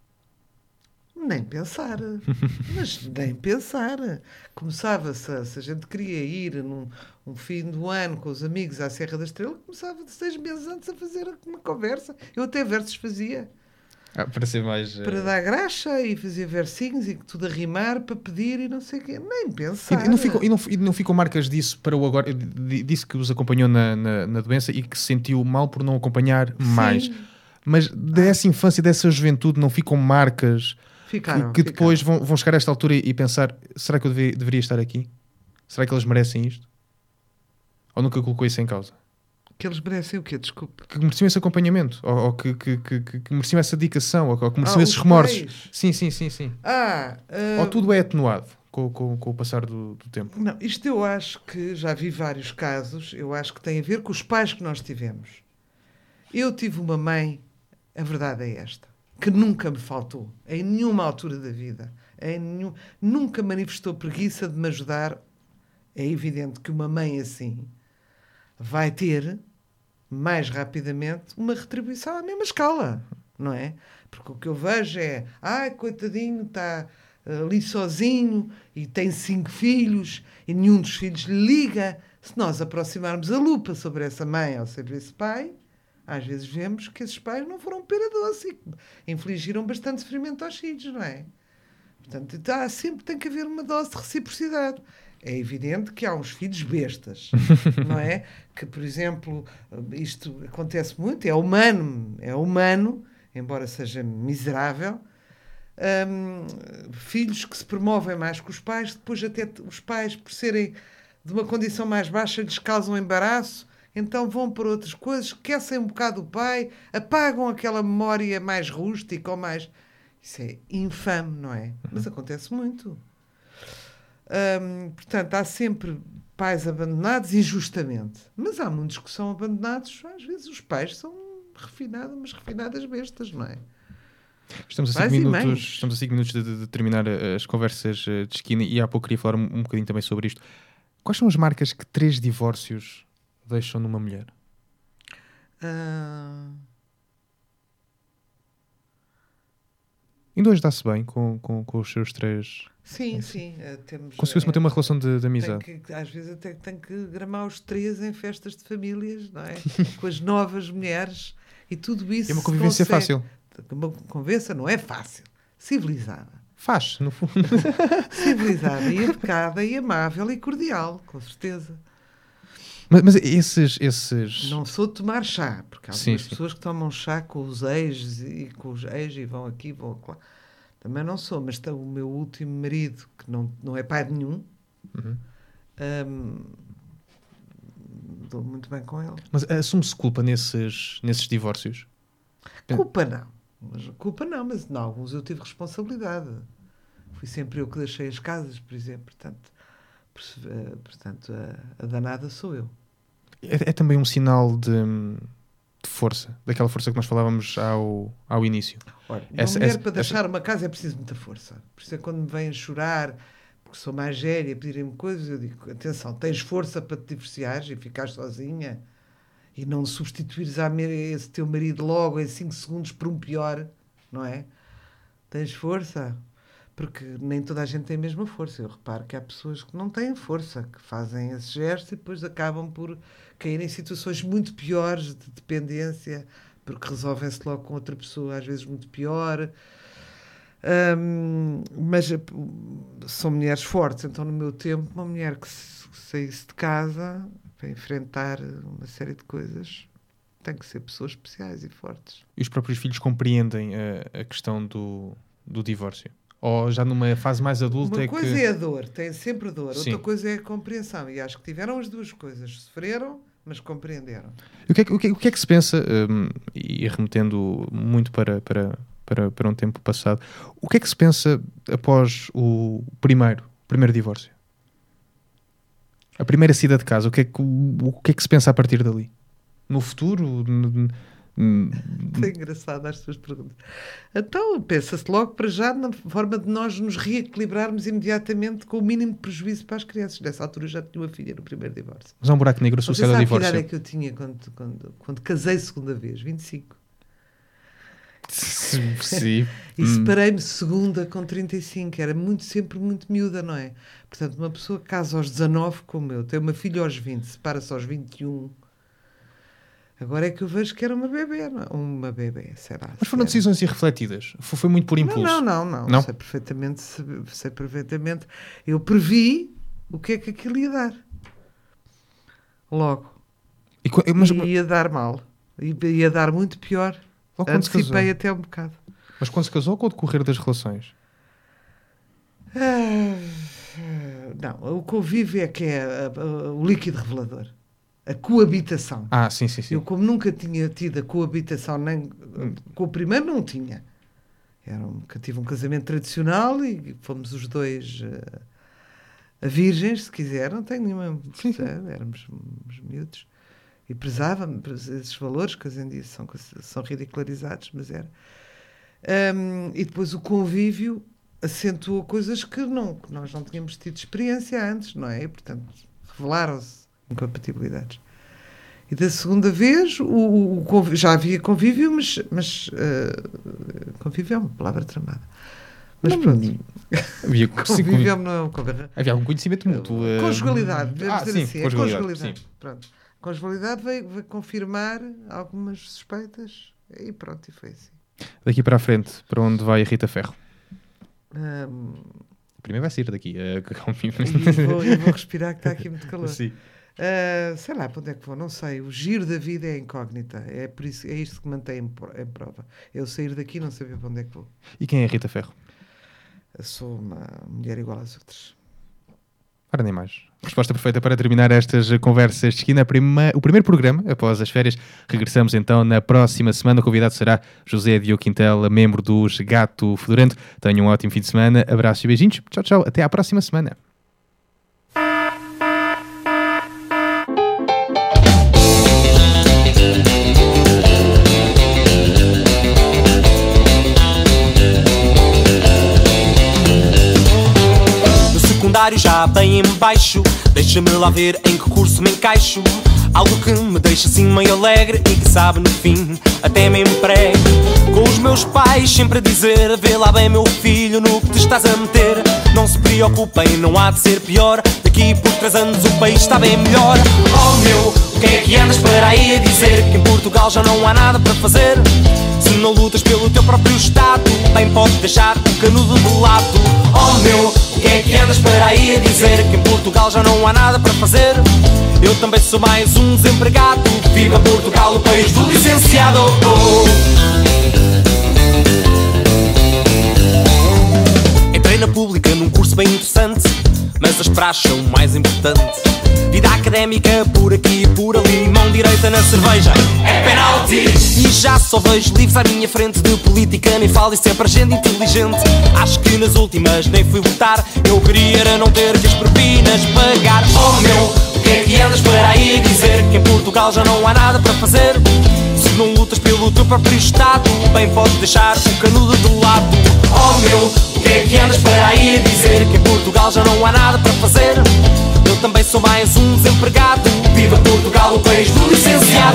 Nem pensar. Mas nem pensar. Começava-se, se a gente queria ir um fim do ano com os amigos à Serra da Estrela, começava de 6 meses antes a fazer uma conversa. Eu até versos fazia. Para ser mais... Para dar graxa e fazia versinhos e tudo a rimar para pedir e não sei o quê. Nem pensar. E não ficam marcas disso para o agora... Disse que os acompanhou na doença e que se sentiu mal por não acompanhar mais. Mas dessa infância, dessa juventude, não ficam marcas que depois vão chegar a esta altura e pensar, será que eu deveria estar aqui? Será que eles merecem isto? Ou nunca colocou isso em causa? Que eles merecem o quê? Desculpe. Que mereciam esse acompanhamento, ou que mereciam essa dedicação, ou que mereciam esses remorsos. Pais. Sim. Ou tudo é atenuado com o passar do tempo? Não, isto eu acho que, já vi vários casos, eu acho que tem a ver com os pais que nós tivemos. Eu tive uma mãe, a verdade é esta, que nunca me faltou, em nenhuma altura da vida, nunca manifestou preguiça de me ajudar. É evidente que uma mãe assim vai ter, mais rapidamente, uma retribuição à mesma escala, não é? Porque o que eu vejo é, coitadinho, está ali sozinho e tem 5 filhos e nenhum dos filhos lhe liga. Se nós aproximarmos a lupa sobre essa mãe ou sobre esse pai, às vezes vemos que esses pais não foram pera doce e infligiram bastante sofrimento aos filhos, não é? Portanto, sempre tem que haver uma dose de reciprocidade. É evidente que há uns filhos bestas, não é? Que, por exemplo, isto acontece muito, é humano, embora seja miserável, filhos que se promovem mais que os pais, depois até os pais, por serem de uma condição mais baixa, lhes causam embaraço, então vão por outras coisas, esquecem um bocado o pai, apagam aquela memória mais rústica ou mais... Isso é infame, não é? Mas acontece muito. Portanto, há sempre pais abandonados injustamente. Mas há muitos que são abandonados. Às vezes os pais são refinados, mas refinadas bestas, não é? Estamos a 5 minutos de terminar as conversas de esquina e há pouco queria falar um bocadinho também sobre isto. Quais são as marcas que 3 divórcios deixam numa mulher? Em 2 dá-se bem com os seus 3... Sim, sim. Conseguiu-se manter uma relação de amizade. Às vezes até tenho que gramar os 3 em festas de famílias, não é? Com as novas mulheres e tudo isso. É uma convivência fácil. Uma convivência não é fácil. Civilizada. Faz, no fundo. Civilizada e educada e amável e cordial, com certeza. Mas esses... Não sou de tomar chá, porque há algumas pessoas que tomam chá com os ex e vão aqui, vão lá. Também não sou, mas o meu último marido, que não é pai de nenhum, dou muito bem com ele. Mas assume-se culpa nesses divórcios? Culpa não, mas em alguns eu tive responsabilidade. Fui sempre eu que deixei as casas, por exemplo. Portanto a danada sou eu. É também um sinal de força, daquela força que nós falávamos ao início. Olha, uma mulher para deixar uma casa é preciso muita força. Por isso é quando me vêm chorar, porque sou mais séria, pedirem-me coisas, eu digo, atenção, tens força para te divorciares e ficares sozinha e não substituires esse teu marido logo em 5 segundos por um pior, não é? Tens força? Porque nem toda a gente tem a mesma força. Eu reparo que há pessoas que não têm força, que fazem esse gesto e depois acabam por cair em situações muito piores de dependência, porque resolvem-se logo com outra pessoa, às vezes muito pior. Mas são mulheres fortes. Então, no meu tempo, uma mulher que saísse de casa para enfrentar uma série de coisas tem que ser pessoas especiais e fortes. E os próprios filhos compreendem a questão do divórcio? Ou já numa fase mais adulta uma coisa é a dor, tem sempre dor. Sim. Outra coisa é a compreensão. E acho que tiveram as duas coisas. Sofreram, mas compreenderam. O que é que se pensa, e remetendo muito para um tempo passado, o que é que se pensa após o primeiro divórcio? A primeira saída de casa, o que é que se pensa a partir dali? No futuro? É engraçado as tuas perguntas. Então, pensa-se logo para já na forma de nós nos reequilibrarmos imediatamente com o mínimo de prejuízo para as crianças. Nessa altura eu já tinha uma filha no primeiro divórcio. Mas há um buraco negro associado ao divórcio. Que idade é que eu tinha quando casei segunda vez? 25. Sim. E separei-me segunda com 35. Era sempre muito miúda, não é? Portanto, uma pessoa que casa aos 19 como eu, tem uma filha aos 20, separa-se aos 21... Agora é que eu vejo que era uma bebê, não? Uma bebê, será? Mas foram decisões irrefletidas? Foi muito por impulso? Não. Sei perfeitamente. Eu previ o que é que aquilo ia dar. Logo. Ia dar mal. Ia dar muito pior. Antecipei até um bocado. Mas quando se casou ou com o decorrer das relações? Não, o convívio é que é o líquido revelador. A coabitação. Sim. Eu, como nunca tinha tido a coabitação, nem com o primeiro não tinha. Tive um casamento tradicional e fomos os dois a virgens, se quiser. Não tenho nenhuma... Éramos miúdos. E prezávamos esses valores, que hoje em dia são ridicularizados, mas era. E depois o convívio acentuou coisas que nós não tínhamos tido experiência antes, não é? E, portanto, revelaram-se incompatibilidades. E da segunda vez já havia convívio, mas convívio é uma palavra tramada. Mas pronto. Convívio não é um convívio. Havia algum conhecimento mútuo. Conjugalidade, devemos dizer assim. Conjugalidade. Sim. Pronto. Conjugalidade veio confirmar algumas suspeitas e pronto, e foi assim. Daqui para a frente, para onde vai a Rita Ferro? Primeiro vai sair daqui. E vou respirar, que está aqui muito calor. Sim. Sei lá para onde é que vou, não sei. O giro da vida é incógnita. É isto que mantém em prova. Eu sair daqui e não saber para onde é que vou. E quem é a Rita Ferro? sou uma mulher igual às outras. Ora, nem mais. Resposta perfeita para terminar estas conversas de esquina. O primeiro programa, após as férias. Regressamos então na próxima semana. O convidado será José Diogo Quintela, membro dos Gato Fedorento. Tenham um ótimo fim de semana. Abraços e beijinhos. Tchau, tchau. Até à próxima semana. Já bem em baixo, deixa-me lá ver em que curso me encaixo. Algo que me deixa assim meio alegre e que sabe no fim até me emprego. Com os meus pais sempre a dizer: vê lá bem meu filho no que te estás a meter. Não se preocupem, não há de ser pior. Daqui por 3 anos o país está bem melhor. Oh meu, o que é que andas para aí a dizer? Que em Portugal já não há nada para fazer. Se não lutas pelo teu próprio estado, bem podes deixar o canudo de lado. Oh meu, o que é que andas para aí a dizer? Que em Portugal já não há nada para fazer. Eu também sou mais um desempregado. Viva Portugal, o país do licenciado. Entrei na pública num curso bem interessante, mas as praxes são o mais importante. Vida académica por aqui e por ali, mão direita na cerveja, é penalti. E já só vejo livros à minha frente de política, nem falo e sempre gente inteligente. Acho que nas últimas nem fui votar, eu queria era não ter que as propinas pagar. Oh meu, o que é que andas para aí a dizer? Que em Portugal já não há nada para fazer. Se não lutas pelo teu próprio estado, bem podes deixar o canudo de lado. Oh meu, o que é que andas para aí a dizer? Que em Portugal já não há nada para fazer. Eu também sou mais um desempregado. Viva Portugal, o país do licenciado.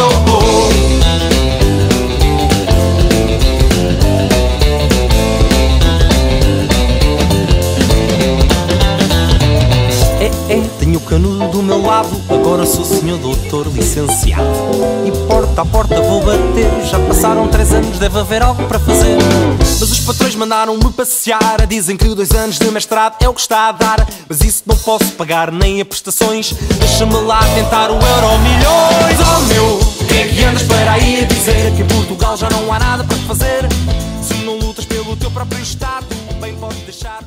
Tenho o canudo do meu lado, agora sou senhor doutor licenciado. E porta a porta vou bater, já passaram 3 anos, deve haver algo para fazer. Mas os patrões mandaram-me passear, dizem que 2 anos de mestrado é o que está a dar. Mas isso não posso pagar nem a prestações, deixa-me lá tentar o euro milhões. Oh meu, o que é que andas para aí a dizer? Que em Portugal já não há nada para fazer. Se não lutas pelo teu próprio estado, bem podes deixar